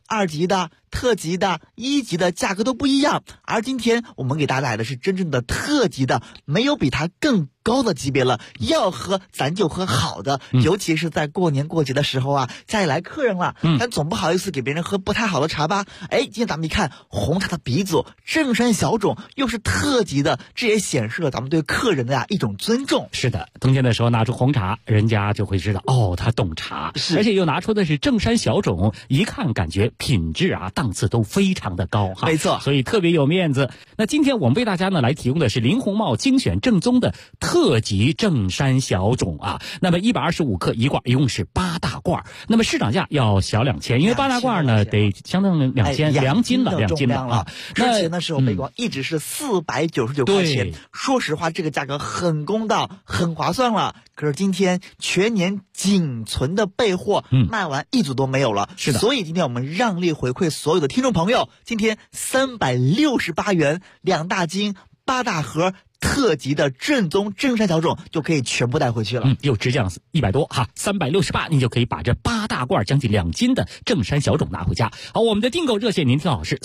2级的、特级的、1级的价格都不一样。而今天我们给大家来的是真正的特级的，没有比它更高的级别了。要喝咱就喝好的，尤其是在过年过节的时候啊，家里来客人了，咱总不好意思给别人喝不太好的茶吧。今天咱们一看红茶的鼻祖正山小种又是特级的，这也显示了咱们对客人的一种尊重。 是的，冬天的时候拿出红茶，人家就会知道他懂茶，而且又拿出的是正山小种，一看感觉品质档次都非常的高哈。 没错， 所以特别有面子。那今天我们为大家呢来提供的是林红帽精选正宗的特级正山小种那么125克一罐，一共是8大罐，那么市场价要小2000，因为8大罐呢得相当于2000，两斤了。 之前的时候北广一直是499块钱，说实话这个价格很公道，很划算了。可是今天全年仅存的备货卖完1组都没有了， 是的。 所以今天我们让利回馈所有的听众朋友，今天368元2大斤8大盒特级的正宗正山小种就可以全部带回去了， 又直降100多368，你就可以把这8大罐将近2斤的正山小种拿回家。好，我们的订购热线您听好是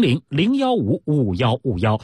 400-015-5151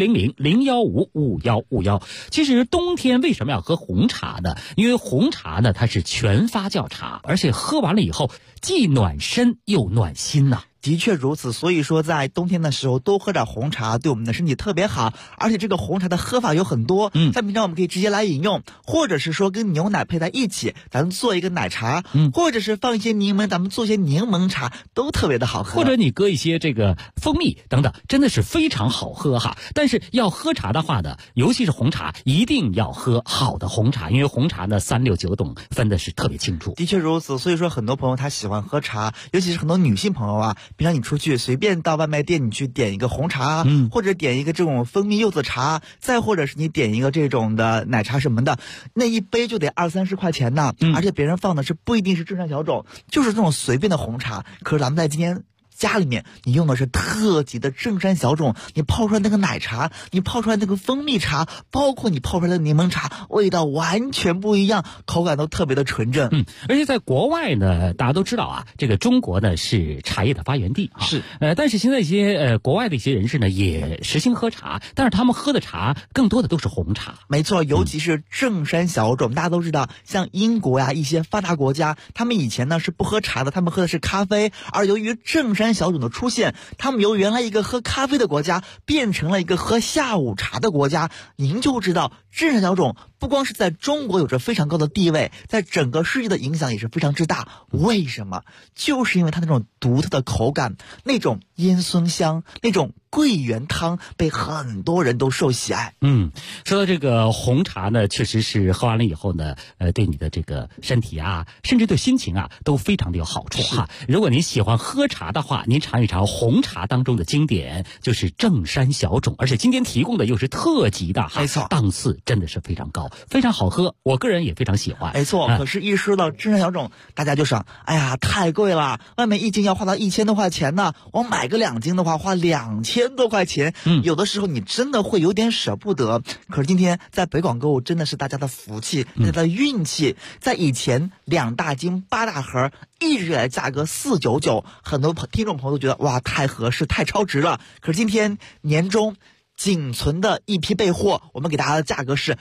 400-015-5151。其实冬天为什么要喝红茶呢？因为红茶呢它是全发酵茶，而且喝完了以后既暖身又暖心呐。 的确如此，所以说在冬天的时候多喝点红茶对我们的身体特别好，而且这个红茶的喝法有很多，像平常我们可以直接来饮用，或者是说跟牛奶配在一起，咱们做一个奶茶，或者是放一些柠檬，咱们做一些柠檬茶，都特别的好喝。 或者你搁一些这个蜂蜜等等，真的是非常好喝哈。但是要喝茶的话呢，尤其是红茶，一定要喝好的红茶，因为红茶呢3、6、9种分的是特别清楚。 的确如此，所以说很多朋友他喜欢喝茶，尤其是很多女性朋友平常你出去随便到外卖店，你去点一个红茶，或者点一个这种蜂蜜柚子茶，再或者是你点一个这种的奶茶什么的，那一杯就得20-30块钱呢，而且别人放的是不一定是正山小种，就是这种随便的红茶。可是咱们在今天家里面你用的是特级的正山小种，你泡出来那个奶茶，你泡出来那个蜂蜜茶，包括你泡出来的柠檬茶，味道完全不一样，口感都特别的纯正。 而且在国外呢，大家都知道这个中国呢是茶叶的发源地是但是现在一些国外的一些人士呢也实行喝茶，但是他们喝的茶更多的都是红茶。 没错，尤其是正山小种，大家都知道，像英国一些发达国家，他们以前呢是不喝茶的，他们喝的是咖啡，而由于正山小种的出现，他们由原来一个喝咖啡的国家变成了一个喝下午茶的国家。您就知道正山小种不光是在中国有着非常高的地位，在整个世界的影响也是非常之大。为什么？就是因为它那种独特的口感，那种烟熏香，那种桂圆汤被很多人都受喜爱。 说到这个红茶呢，确实是喝完了以后呢，对你的这个身体甚至对心情都非常的有好处哈。如果您喜欢喝茶的话，您尝一尝红茶当中的经典，就是正山小种，而且今天提供的又是特级的没错， 档次真的是非常高，非常好喝，我个人也非常喜欢。 没错，可是一说到正山小种，大家就想，哎呀，太贵了，外面1斤要花到1000多块钱呢，我买个2斤的话花2000多块钱，有的时候你真的会有点舍不得。可是今天在北广购物真的是大家的福气，大家的运气。在以前2大斤8大盒一直以来价格499，很多听众朋友都觉得哇太合适太超值了。可是今天年终仅存的一批备货，我们给大家的价格是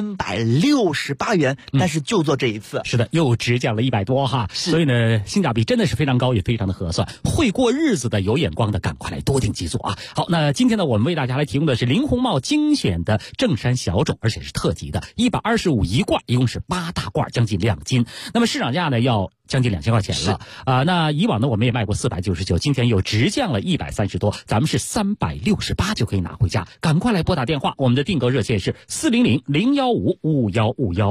368元，但是就做这一次。 是的，又直降了100多哈，所以呢性价比真的是非常高，也非常的合算。会过日子的有眼光的赶快来多订几组好，那今天呢我们为大家来提供的是林红帽精选的正山小种，而且是特级的，125一罐，一共是8大罐，将近2斤。那么市场价呢要将近2000块钱了那以往呢我们也卖过499，今天又直降了130多，咱们是368就可以拿回家。赶快来拨打电话，我们的订购热线是400-015-5151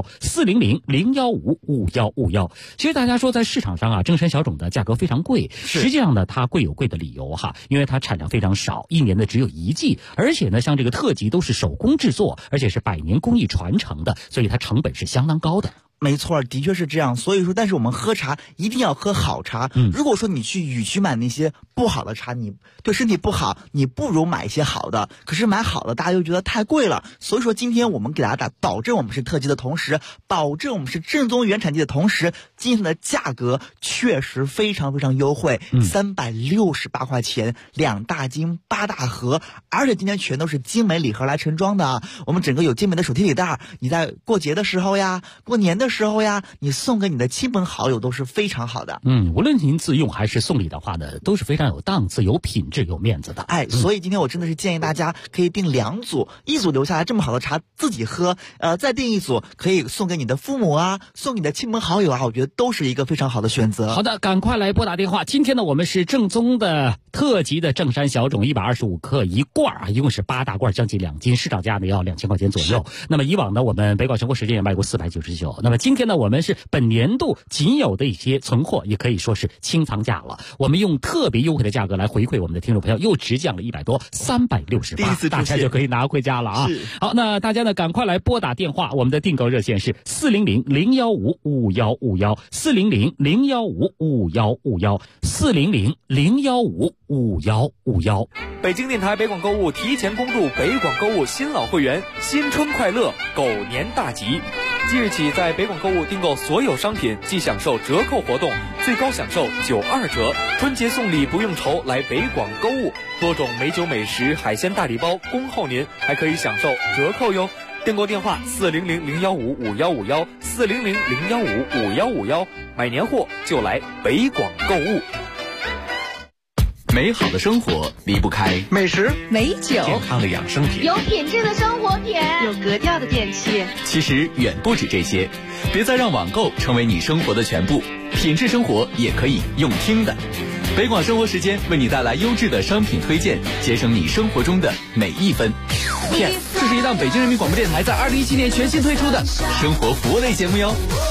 400-015-5151。其实大家说在市场上正山小种的价格非常贵，实际上呢它贵有贵的理由因为它产量非常少，一年呢只有1季，而且呢像这个特级都是手工制作，而且是100年工艺传承的，所以它成本是相当高的。 没错，的确是这样。所以说，但是我们喝茶一定要喝好茶。如果说你去与其买那些不好的茶你对身体不好，你不如买一些好的。可是买好的大家又觉得太贵了，所以说今天我们给大家保证我们是特级的同时，保证我们是正宗原产地的同时，今天的价格确实非常非常优惠，368块钱2大斤8大盒，而且今天全都是精美礼盒来盛装的啊。我们整个有精美的手提礼袋，你在过节的时候呀，过年的时候呀，你送给你的亲朋好友都是非常好的。 无论您自用还是送礼的话呢，都是非常有档次、有品质、有面子的。 所以今天我真的是建议大家可以订2组，一组留下来这么好的茶自己喝，再订一组可以送给你的父母啊，送你的亲朋好友啊，我觉得都是一个非常好的选择。 好的，赶快来拨打电话。今天呢，我们是正宗的特级的正山小种，125克一罐啊，一共是8大罐，将近2斤，市场价呢要2000块钱左右。那么以往呢，我们北广生活时间也卖过499。那么今天呢，我们是本年度仅有的一些存货，也可以说是清仓价了。我们用特别优惠的价格来回馈我们的听众朋友，又直降了100多，368，大家就可以拿回家了啊。好，那大家呢赶快来拨打电话，我们的订购热线是400-015-5151，400-015-5151，400-015-5151。 北京电台北广购物提前恭祝北广购物新老会员新春快乐，狗年大吉！即日起，在北广购物订购所有商品即享受折扣活动，最高享受92折。春节送礼不用愁，来北广购物，多种美酒美食、海鲜大礼包恭候您，还可以享受折扣哟。订购电话400-015-5151，400-015-5151，买年货就来北广购物。 美好的生活离不开美食、 美酒、 健康的养生品、 有品质的生活品、 有格调的电器。 其实远不止这些，别再让网购成为你生活的全部，品质生活也可以用听的。北广生活时间为你带来优质的商品推荐，节省你生活中的每一分。这是一档北京人民广播电台在2017年全新推出的生活服务类节目哟。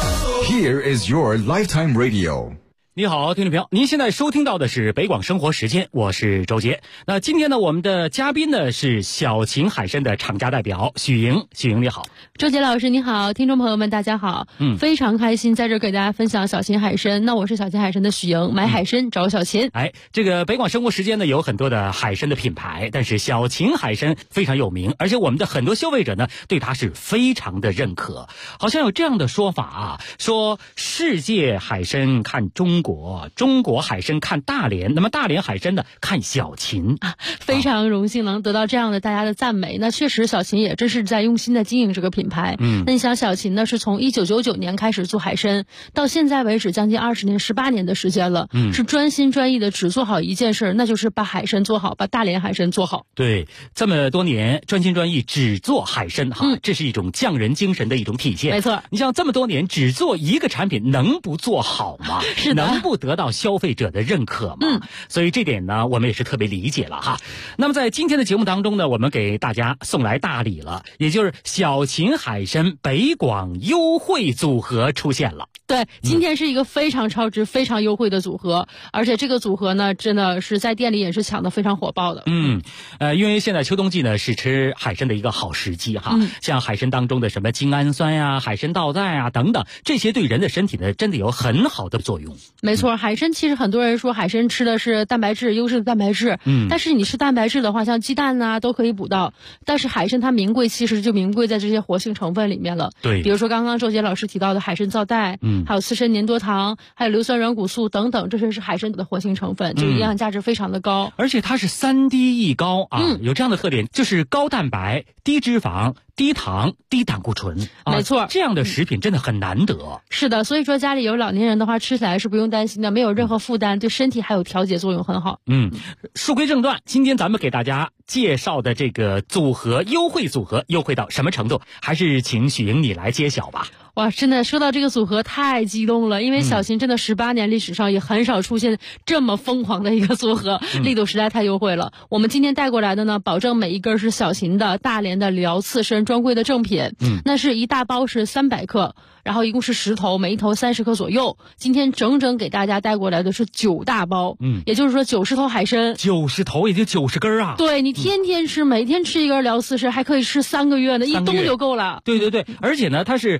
Here is your lifetime radio。 你好，听众朋友，您现在收听到的是北广生活时间，我是周杰。那今天呢，我们的嘉宾呢是小秦海参的厂家代表许莹。许莹你好。 周杰老师你好，听众朋友们大家好。非常开心在这给大家分享小秦海参。那我是小秦海参的许莹，买海参找小秦。 这个北广生活时间呢有很多的海参的品牌，但是小秦海参非常有名，而且我们的很多消费者呢对它是非常的认可。好像有这样的说法啊，说世界海参看中国，中国海参看大连，那么大连海参呢看小秦非常荣幸能得到这样的大家的赞美。那确实小秦也真是在用心的经营这个品牌。那你想小秦呢是从1999年开始做海参，到现在为止将近20年18年的时间了，是专心专意的只做好一件事，那就是把海参做好，把大连海参做好。 对，这么多年专心专意只做海参这是一种匠人精神的一种体现。 没错， 你像这么多年只做一个产品，能不做好吗？ 是的， 能不得到消费者的认可吗？所以这点呢我们也是特别理解了哈。那么在今天的节目当中呢，我们给大家送来大礼了，也就是小秦海参北广优惠组合出现了。 对，今天是一个非常超值、非常优惠的组合，而且这个组合呢，真的是在店里也是抢得非常火爆的。 因为现在秋冬季呢是吃海参的一个好时机哈。像海参当中的什么精氨酸呀、海参皂苷啊等等，这些对人的身体呢真的有很好的作用。 没错，海参其实很多人说海参吃的是蛋白质，优质的蛋白质。但是你吃蛋白质的话，像鸡蛋啊都可以补到，但是海参它名贵，其实就名贵在这些活性成分里面了。 对， 比如说刚刚周杰老师提到的海参皂苷，还有刺参粘多糖，还有硫酸软骨素等等，这些是海参的活性成分，就营养价值非常的高。 而且它是3低一高啊，有这样的特点，就是高蛋白、低脂肪、低糖、低胆固醇。 没错， 这样的食品真的很难得。 是的，所以说家里有老年人的话，吃起来是不用担心的，没有任何负担，对身体还有调节作用很好。 书归正传，今天咱们给大家介绍的这个组合优惠组合优惠到什么程度，还是请许莹你来揭晓吧。 哇，真的说到这个组合太激动了，因为小秦真的18年历史上也很少出现这么疯狂的一个组合，力度实在太优惠了。我们今天带过来的呢，保证每一根是小秦的大连的辽刺参专柜的正品。那是一大包是300克，然后一共是10头，每一头30克左右。今天整整给大家带过来的是9大包，也就是说90头海参 ，90头也就90根啊。 对，你天天吃，每天吃一根辽刺参，还可以吃3个月呢，一冬就够了。 对对对，而且呢，它是30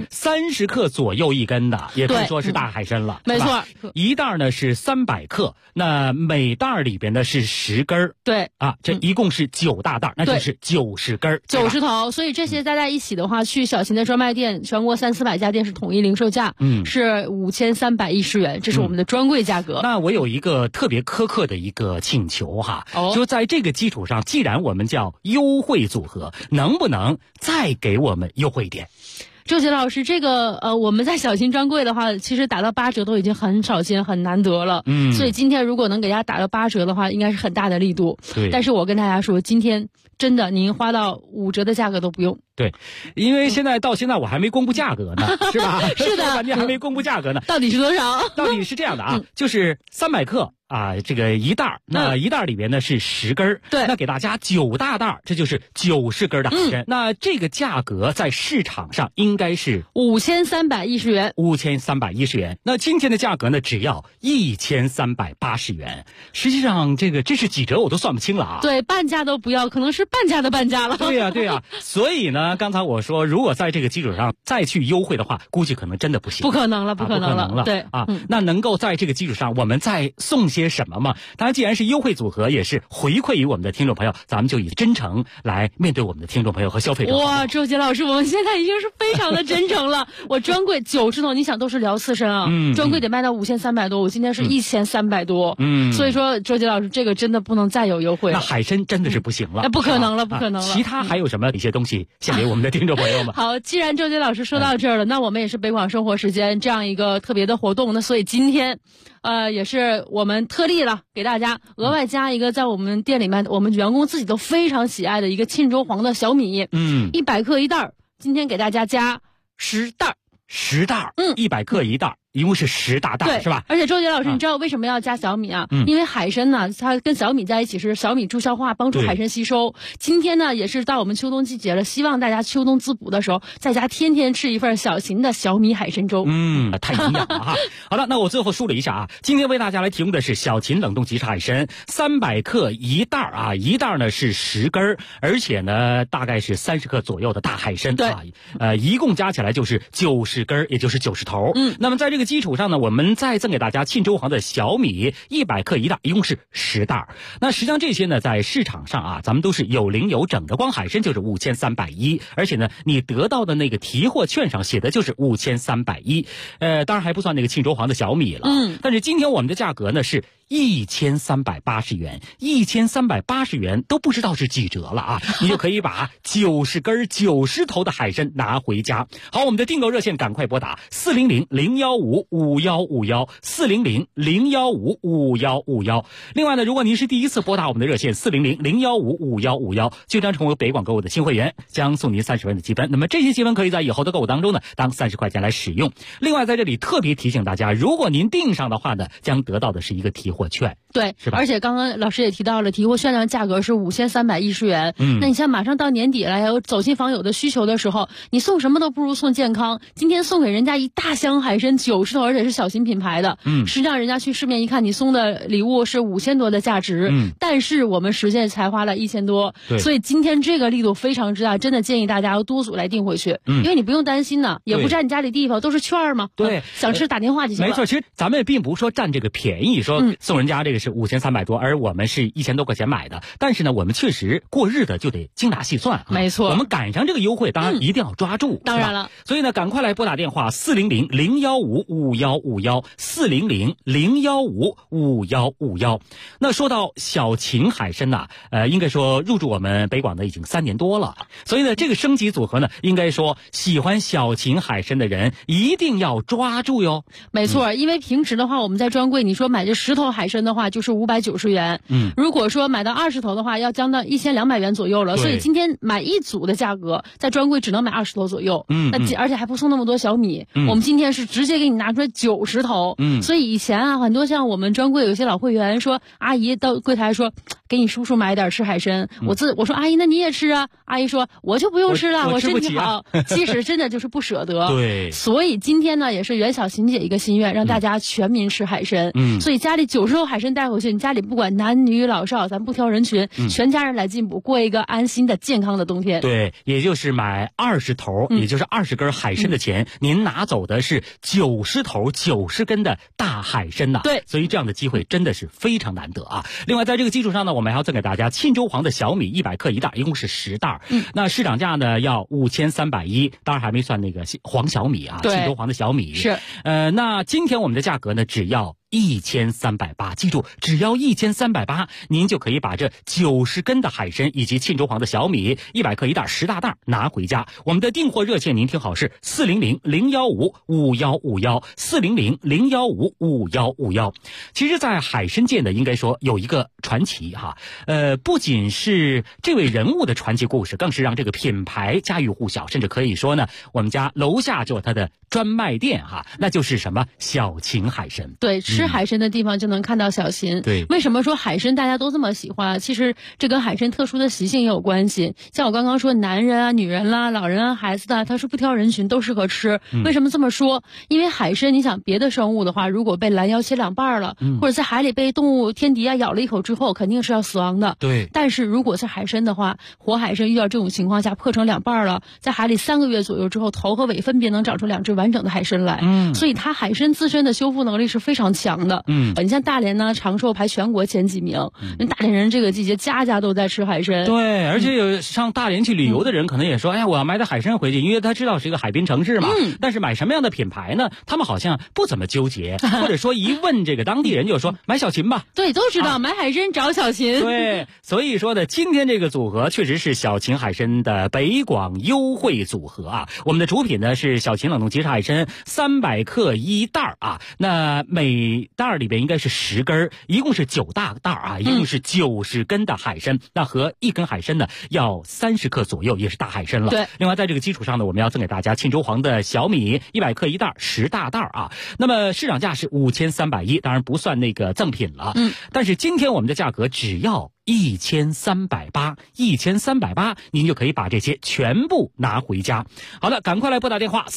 30克左右一根的，也可以说是大海参了。 没错， 一袋呢是300克，那每袋里边呢是10根。 对啊，这一共是9大袋，那就是90根 ，90头。所以这些加在一起的话，去小秦的专卖店，全国300-400家店是统一零售价，是5310元，这是我们的专柜价格。 那我有一个特别苛刻的一个请求哈，就在这个基础上，既然我们叫优惠组合，能不能再给我们优惠一点？ 周杰老师，这个我们在小秦专柜的话，其实打到8折都已经很少见、很难得了。所以今天如果能给大家打到8折的话，应该是很大的力度。 对。 但是我跟大家说，今天真的您花到5折的价格都不用。 对，因为到现在我还没公布价格呢，是吧？ 是的， 你还没公布价格呢。 到底是多少？ 到底是这样的啊，就是300克啊，这个一袋，那一袋里边呢是10根， 对， 那给大家9大袋，这就是90根的海参。那这个价格在市场上应该是 5310元 ，5310元。那今天的价格呢，只要1380元。实际上，这是几折我都算不清了啊。 对，半价都不要，可能是半价的半价了。 对呀。所以呢，刚才我说，如果在这个基础上再去优惠的话，估计可能真的不行。 不可能了。对啊，那能够在这个基础上，我们再送些什么嘛？当然，既然是优惠组合，也是回馈于我们的听众朋友，咱们就以真诚来面对我们的听众朋友和消费者。 哇，周杰老师，我们现在已经是非常的真诚了。我专柜90头，你想都是聊刺身啊，专柜得卖到5300多，我今天是1300多。所以说，周杰老师，这个真的不能再有优惠了。 那海参真的是不行了， 那不可能了，不可能了。 其他还有什么一些东西献给我们的听众朋友们？ 好，既然周杰老师说到这儿了，那我们也是北广生活时间这样一个特别的活动，那所以今天，也是我们特例了，给大家额外加一个在我们店里面我们员工自己都非常喜爱的一个沁州黄的小米，100克一袋，今天给大家加10袋 ，10袋，100克一袋。一共是10大袋，是吧？ 而且周杰老师，你知道为什么要加小米啊？因为海参呢，它跟小米在一起是小米助消化，帮助海参吸收。今天呢，也是到我们秋冬季节了，希望大家秋冬滋补的时候，在家天天吃一份小秦的小米海参粥。 太营养了哈。好了，那我最后梳理一下啊，今天为大家来提供的是小秦冷冻即食海参，300克一袋啊，一袋呢是10根，而且呢大概是30克左右的大海参啊，一共加起来就是90根，也就是90头。那么在这个基础上呢，我们再赠给大家沁州黄的小米100克一袋，一共是10袋。那实际上这些呢，在市场上啊，咱们都是有零有整的，光海参就是5310，而且呢，你得到的那个提货券上写的就是5310，当然还不算那个沁州黄的小米了。但是今天我们的价格呢是1380元，1380元都不知道是几折了啊！你就可以把90根90头的海参拿回家。好，我们的订购热线赶快拨打400-015-5151，400-015-5151。另外呢，如果您是第一次拨打我们的热线400-015-5151，就将成为北广购物的新会员，将送您30元的积分。那么这些积分可以在以后的购物当中呢，当30块钱来使用。另外在这里特别提醒大家，如果您订上的话呢，将得到的是一个提货券。 对， 是吧？ 而且刚刚老师也提到了，提货券的价格是5310元。那你像马上到年底了，还有走亲访友的需求的时候，你送什么都不如送健康。今天送给人家一大箱海参90头，而且是小秦品牌的。实际上人家去市面一看，你送的礼物是5000多的价值。但是我们实际才花了1000多。所以今天这个力度非常之大，真的建议大家要多组来订回去。因为你不用担心呢，也不占你家里地方，都是券嘛。 对， 想吃打电话就行了。 没错，其实咱们并不是说占这个便宜，说送人家这个是5300多，而我们是1000多块钱买的。但是呢，我们确实过日子就得精打细算。 没错， 我们赶上这个优惠，当然一定要抓住。 当然了， 所以呢，赶快来拨打电话400-015-5151，400-015-5151。那说到小秦海参呐，应该说入驻我们北广的已经3年多了。所以呢，这个升级组合呢，应该说喜欢小秦海参的人一定要抓住哟。 没错，因为平时的话，我们在专柜，你说买这10头海参的话，就是590元。如果说买到20头的话，要将到1200元左右了。所以今天买一组的价格，在专柜只能买20头左右。而且还不送那么多小米。我们今天是直接给你拿出来90头。所以以前啊，很多像我们专柜有些老会员说，阿姨到柜台说，给你叔叔买点吃海参。我说阿姨，那你也吃啊？阿姨说我就不用吃了，我身体好。其实真的就是不舍得。 对。 所以今天呢，也是袁小琴姐一个心愿，让大家全民吃海参。所以家里90 有时候海参带回去，你家里不管男女老少，咱不挑人群，全家人来进补，过一个安心的健康的冬天。 对，也就是买20头，也就是20根海参的钱，您拿走的是90头90根的大海参呐。 对， 所以这样的机会真的是非常难得啊。另外在这个基础上呢，我们还要赠给大家沁州黄的小米100克1袋，一共是10袋。那市场价呢要5310，当然还没算那个黄小米啊，沁州黄的小米是。 那今天我们的价格呢只要1380，记住，只要1380，您就可以把这90根的海参以及沁州黄的小米100克1袋10大袋拿回家。我们的订货热线您听好是400-015-5151，400-015-5151。其实在海参界呢，应该说有一个传奇哈，不仅是这位人物的传奇故事，更是让这个品牌家喻户晓，甚至可以说呢，我们家楼下就有它的专卖店哈，那就是什么小秦海参。 对，吃海参的地方就能看到小秦。 对， 为什么说海参大家都这么喜欢？其实这跟海参特殊的习性也有关系。像我刚刚说，男人啊、女人啦、老人啊、孩子的，他是不挑人群，都适合吃。为什么这么说？因为海参，你想别的生物的话，如果被拦腰切2半了，或者在海里被动物天敌啊咬了一口之后，肯定是要死亡的。 对。 但是如果是海参的话，活海参遇到这种情况下破成2半了，在海里3个月左右之后，头和尾分别能长出2只完整的海参来。所以它海参自身的修复能力是非常强的。你像大连呢，长寿排全国前几名。那大连人这个季节家家都在吃海参。 对，而且有上大连去旅游的人可能也说，哎呀，我要买点海参回去，因为他知道是一个海滨城市嘛。但是买什么样的品牌呢？他们好像不怎么纠结，或者说一问这个当地人就说买小秦吧。 对，都知道买海参找小秦。 对，所以说呢，今天这个组合确实是小秦海参的北广优惠组合啊。我们的主品呢是小秦冷冻即食海参300克1袋啊，那每袋里边应该是10根，一共是9大袋啊，一共是90根的海参。那和1根海参呢要30克左右，也是大海参了。 对。 另外在这个基础上呢，我们要赠给大家沁州黄的小米100克1袋10大袋啊。那么市场价是5310，当然不算那个赠品了。但是今天我们的价格只要1380，1380，您就可以把这些全部拿回家。好的，赶快来拨打电话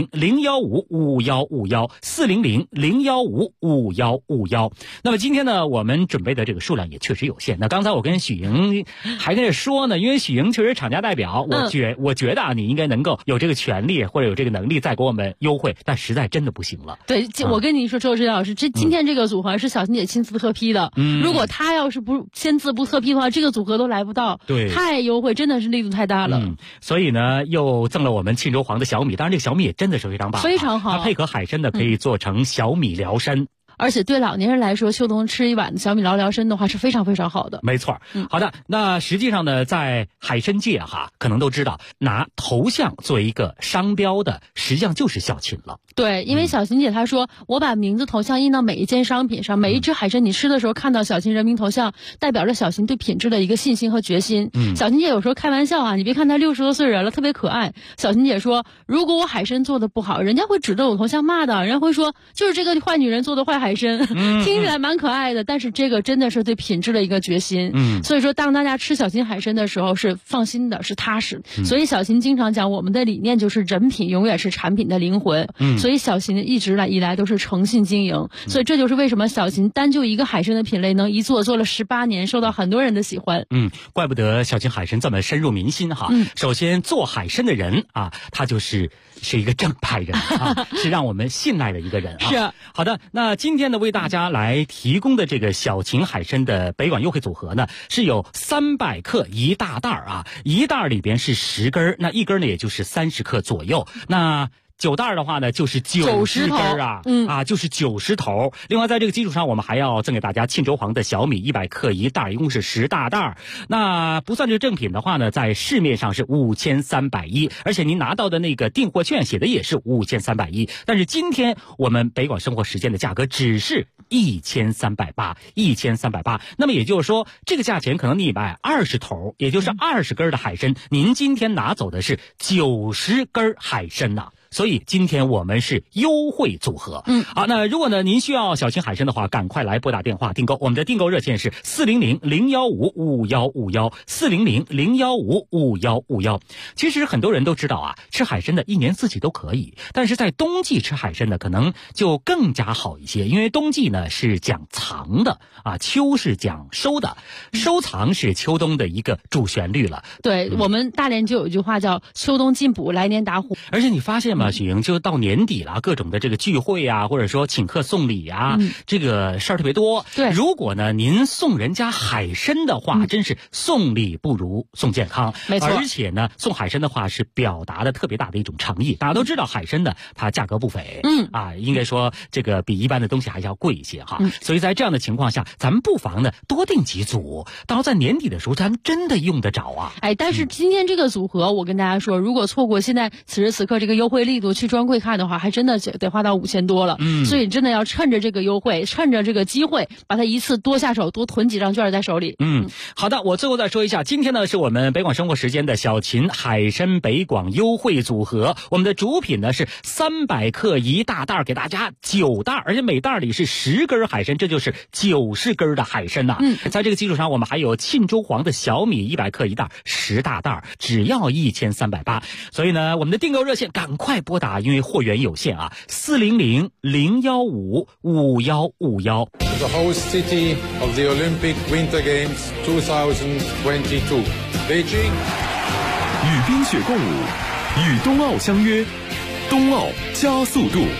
400-015-5151，400-015-5151。那么今天呢，我们准备的这个数量也确实有限。那刚才我跟许莹还跟这说呢，因为许莹确实厂家代表，我觉得啊，你应该能够有这个权利或者有这个能力再给我们优惠，但实在真的不行了。 对，我跟你说，周志老师，今天这个组合是小秦姐亲自特批的。如果他要是不签字不特批的话，这个组合都来不到。 对， 太优惠，真的是力度太大了。 所以呢，又赠了我们沁州黄的小米，当然这个小米也真的是非常棒， 非常好。 它配合海参的可以做成小米辽参。 而且对老年人来说，秋冬吃一碗小米辽参的话是非常非常好的。 没错。好的，那实际上呢，在海参界哈，可能都知道拿头像作为一个商标的，实际上就是小秦了。 对，因为小秦姐她说，我把名字头像印到每一件商品上，每一只海参你吃的时候看到小秦人民头像，代表着小秦对品质的一个信心和决心。小秦姐有时候开玩笑啊，你别看她60多岁人了，特别可爱。小秦姐说，如果我海参做的不好，人家会指着我头像骂的，人家会说就是这个坏女人做的坏海参。听起来蛮可爱的，但是这个真的是对品质的一个决心。所以说当大家吃小秦海参的时候是放心的，是踏实。所以小秦经常讲，我们的理念就是人品永远是产品的灵魂。所以小秦一直以来都是诚信经营。所以这就是为什么小秦单就一个海参的品类能一做了18年，受到很多人的喜欢。 怪不得小秦海参这么深入民心哈。首先做海参的人啊，他是一个正派人啊，是让我们信赖的一个人啊。 是。 好的，那今天呢为大家来提供的这个小秦海参的北广优惠组合呢，是有300克1大袋啊，一袋里边是10根，那一根呢也就是30克左右。那9袋的话呢，就是90根啊，就是90头。另外，在这个基础上，我们还要赠给大家沁州黄的小米100克1袋，一共是10大袋。那不算这正品的话呢，在市面上是5310，而且您拿到的那个订货券写的也是5310。但是今天我们北广生活时间的价格只是1380，1380。那么也就是说，这个价钱可能你买20头，也就是20根的海参，您今天拿走的是90根海参呐。 所以今天我们是优惠组合。好，那如果呢您需要小秦海参的话，赶快来拨打电话订购。我们的订购热线是400-015-5151，400-015-5151。其实很多人都知道啊，吃海参的一年四季都可以，但是在冬季吃海参呢，可能就更加好一些，因为冬季呢是讲藏的啊，秋是讲收的，收藏是秋冬的一个主旋律了。 对，我们大连就有一句话叫秋冬进补，来年打虎。 而且你发现吗，许莹，就到年底了，各种的这个聚会啊，或者说请客送礼啊，这个事儿特别多。 对， 如果呢您送人家海参的话，真是送礼不如送健康。 没错， 而且呢送海参的话是表达的特别大的一种诚意。大家都知道海参呢它价格不菲，应该说这个比一般的东西还要贵一些哈。所以在这样的情况下，咱们不妨呢多订几组，到在年底的时候咱们真的用得着啊。 但是今天这个组合我跟大家说，如果错过现在此时此刻这个优惠力度去专柜看的话，还真的得花到5000多了。所以真的要趁着这个优惠，趁着这个机会，把它一次多下手，多囤几张券在手里。 好的，我最后再说一下，今天呢是我们北广生活时间的小秦海参北广优惠组合，我们的主品呢是300克一大袋，给大家9袋，而且每袋里是10根海参，这就是90根的海参呐。在这个基础上，我们还有沁州黄的小米100克一袋，10大袋，只要1380。所以呢，我们的订购热线赶快拨打，因为货源有限啊，400-015-5151。 The host city of the Olympic Winter Games 2022, Beijing. 与冰雪共舞，与冬奥相约，冬奥加速度。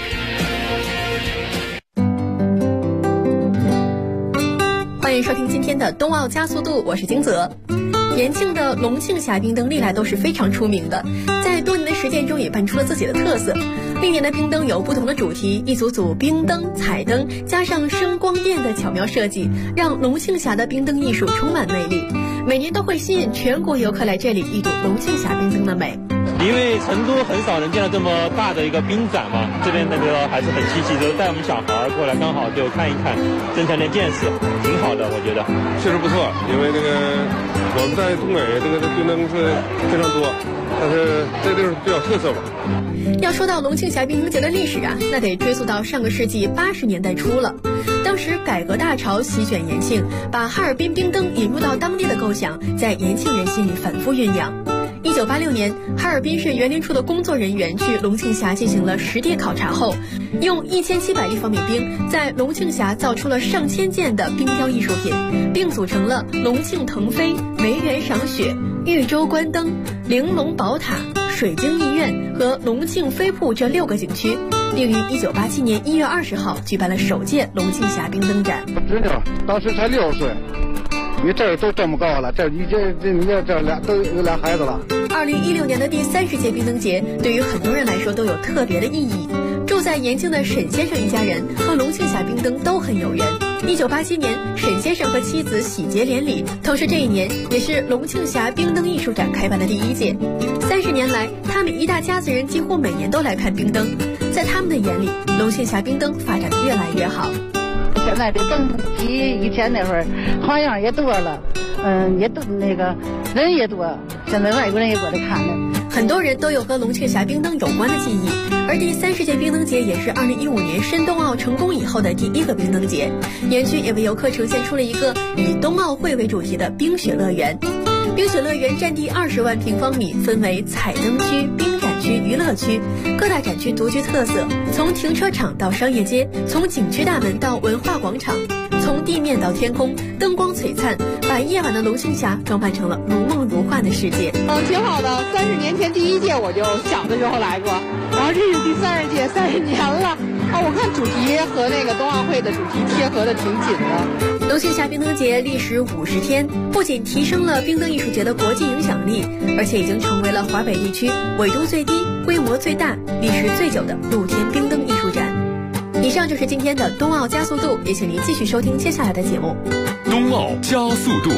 欢迎收听今天的冬奥加速度，我是金泽。延庆的龙庆峡冰灯历来都是非常出名的，在多年的实践中也扮出了自己的特色。历年的冰灯有不同的主题，一组组冰灯、彩灯，加上声光电的巧妙设计，让龙庆峡的冰灯艺术充满魅力。每年都会吸引全国游客来这里一睹龙庆峡冰灯的美。 因为成都很少能见到这么大的一个冰展嘛，这边那个还是很稀奇，就带我们小孩过来，刚好就看一看，增强点见识，挺好的，我觉得确实不错。因为这个我们在东北这个冰灯是非常多，但是这就是比较特色吧。 要说到龙庆峡冰灯节的历史啊，那得追溯到上个世纪80年代初了。当时改革大潮席卷延庆，把哈尔滨冰灯引入到当地的构想，在延庆人心里反复酝酿。1986年，哈尔滨市园林处的工作人员去龙庆峡进行了实地考察后，用1700立方米冰在龙庆峡造出了上千件的冰雕艺术品，并组成了龙庆腾飞、梅园赏雪、豫州观灯、玲珑宝塔、水晶艺苑和龙庆飞瀑这6个景区，并于1987年1月20号举办了首届龙庆峡冰灯展。 真的，当时才6岁。你这都这么高了，你这俩都有俩孩子了。 2016年的第30届冰灯节对于很多人来说都有特别的意义。住在延庆的沈先生一家人和龙庆峡冰灯都很有缘。1987年，沈先生和妻子喜结连理，同时这一年也是龙庆峡冰灯艺术展开办的第1届。30年来，他们一大家子人几乎每年都来看冰灯。在他们的眼里，龙庆峡冰灯发展得越来越好。 现在的灯比以前那会儿花样也多了，也都那个人也多，现在外国人也过来看了。 很多人都有和龙庆峡冰灯有关的记忆，而第30届冰灯节也是2015年申冬奥成功以后的第1个冰灯节。园区也为游客呈现出了一个以冬奥会为主题的冰雪乐园。冰雪乐园占地20万平方米，分为彩灯区、冰展区、娱乐区，各大展区独具特色，从停车场到商业街，从景区大门到文化广场，从地面到天空，灯光璀璨，把夜晚的龙庆峡装扮成了如梦如幻的世界。 挺好的。30年前第1届我就小的时候来过，然后这是第30届，30年了。我看主题和那个冬奥会的主题贴合的挺紧的。 龙庆峡冰灯节历时50天，不仅提升了冰灯艺术节的国际影响力，而且已经成为了华北地区纬度最低、规模最大、历时最久的露天冰灯艺术展。以上就是今天的冬奥加速度，也请您继续收听接下来的节目。 冬奥加速度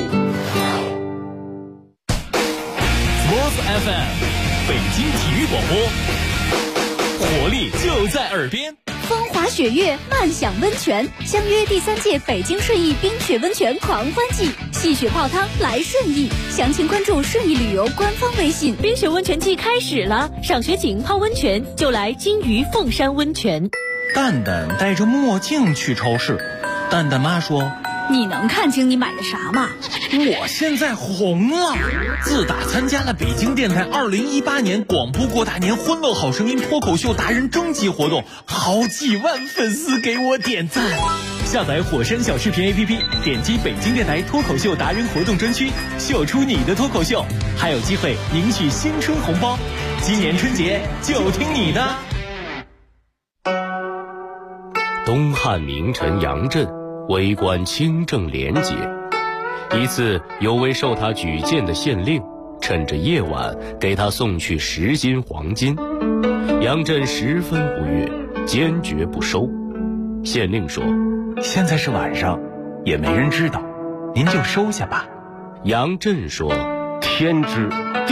Sports FM 北京体育广播，活力就在耳边。 风华雪月，漫享温泉，相约第3届北京顺义冰雪温泉狂欢季。 戏雪泡汤来顺义，详情关注顺义旅游官方微信。 冰雪温泉季开始了，赏雪景泡温泉就来金鱼凤山温泉。 蛋蛋戴着墨镜去超市，蛋蛋妈说：“ 你能看清你买的啥吗？” 我现在红了，自打参加了北京电台2018年广播过大年欢乐好声音脱口秀达人征集活动，好几万粉丝给我点赞。 下载火山小视频 APP， 点击北京电台脱口秀达人活动专区，秀出你的脱口秀，还有机会赢取新春红包。今年春节就听你的。 东汉名臣杨震为官清正廉洁，一次有位受他举荐的县令趁着夜晚给他送去10斤黄金，杨震十分不悦，坚决不收。县令说：“ 现在是晚上，也没人知道，您就收下吧。” 杨震说：“ 天知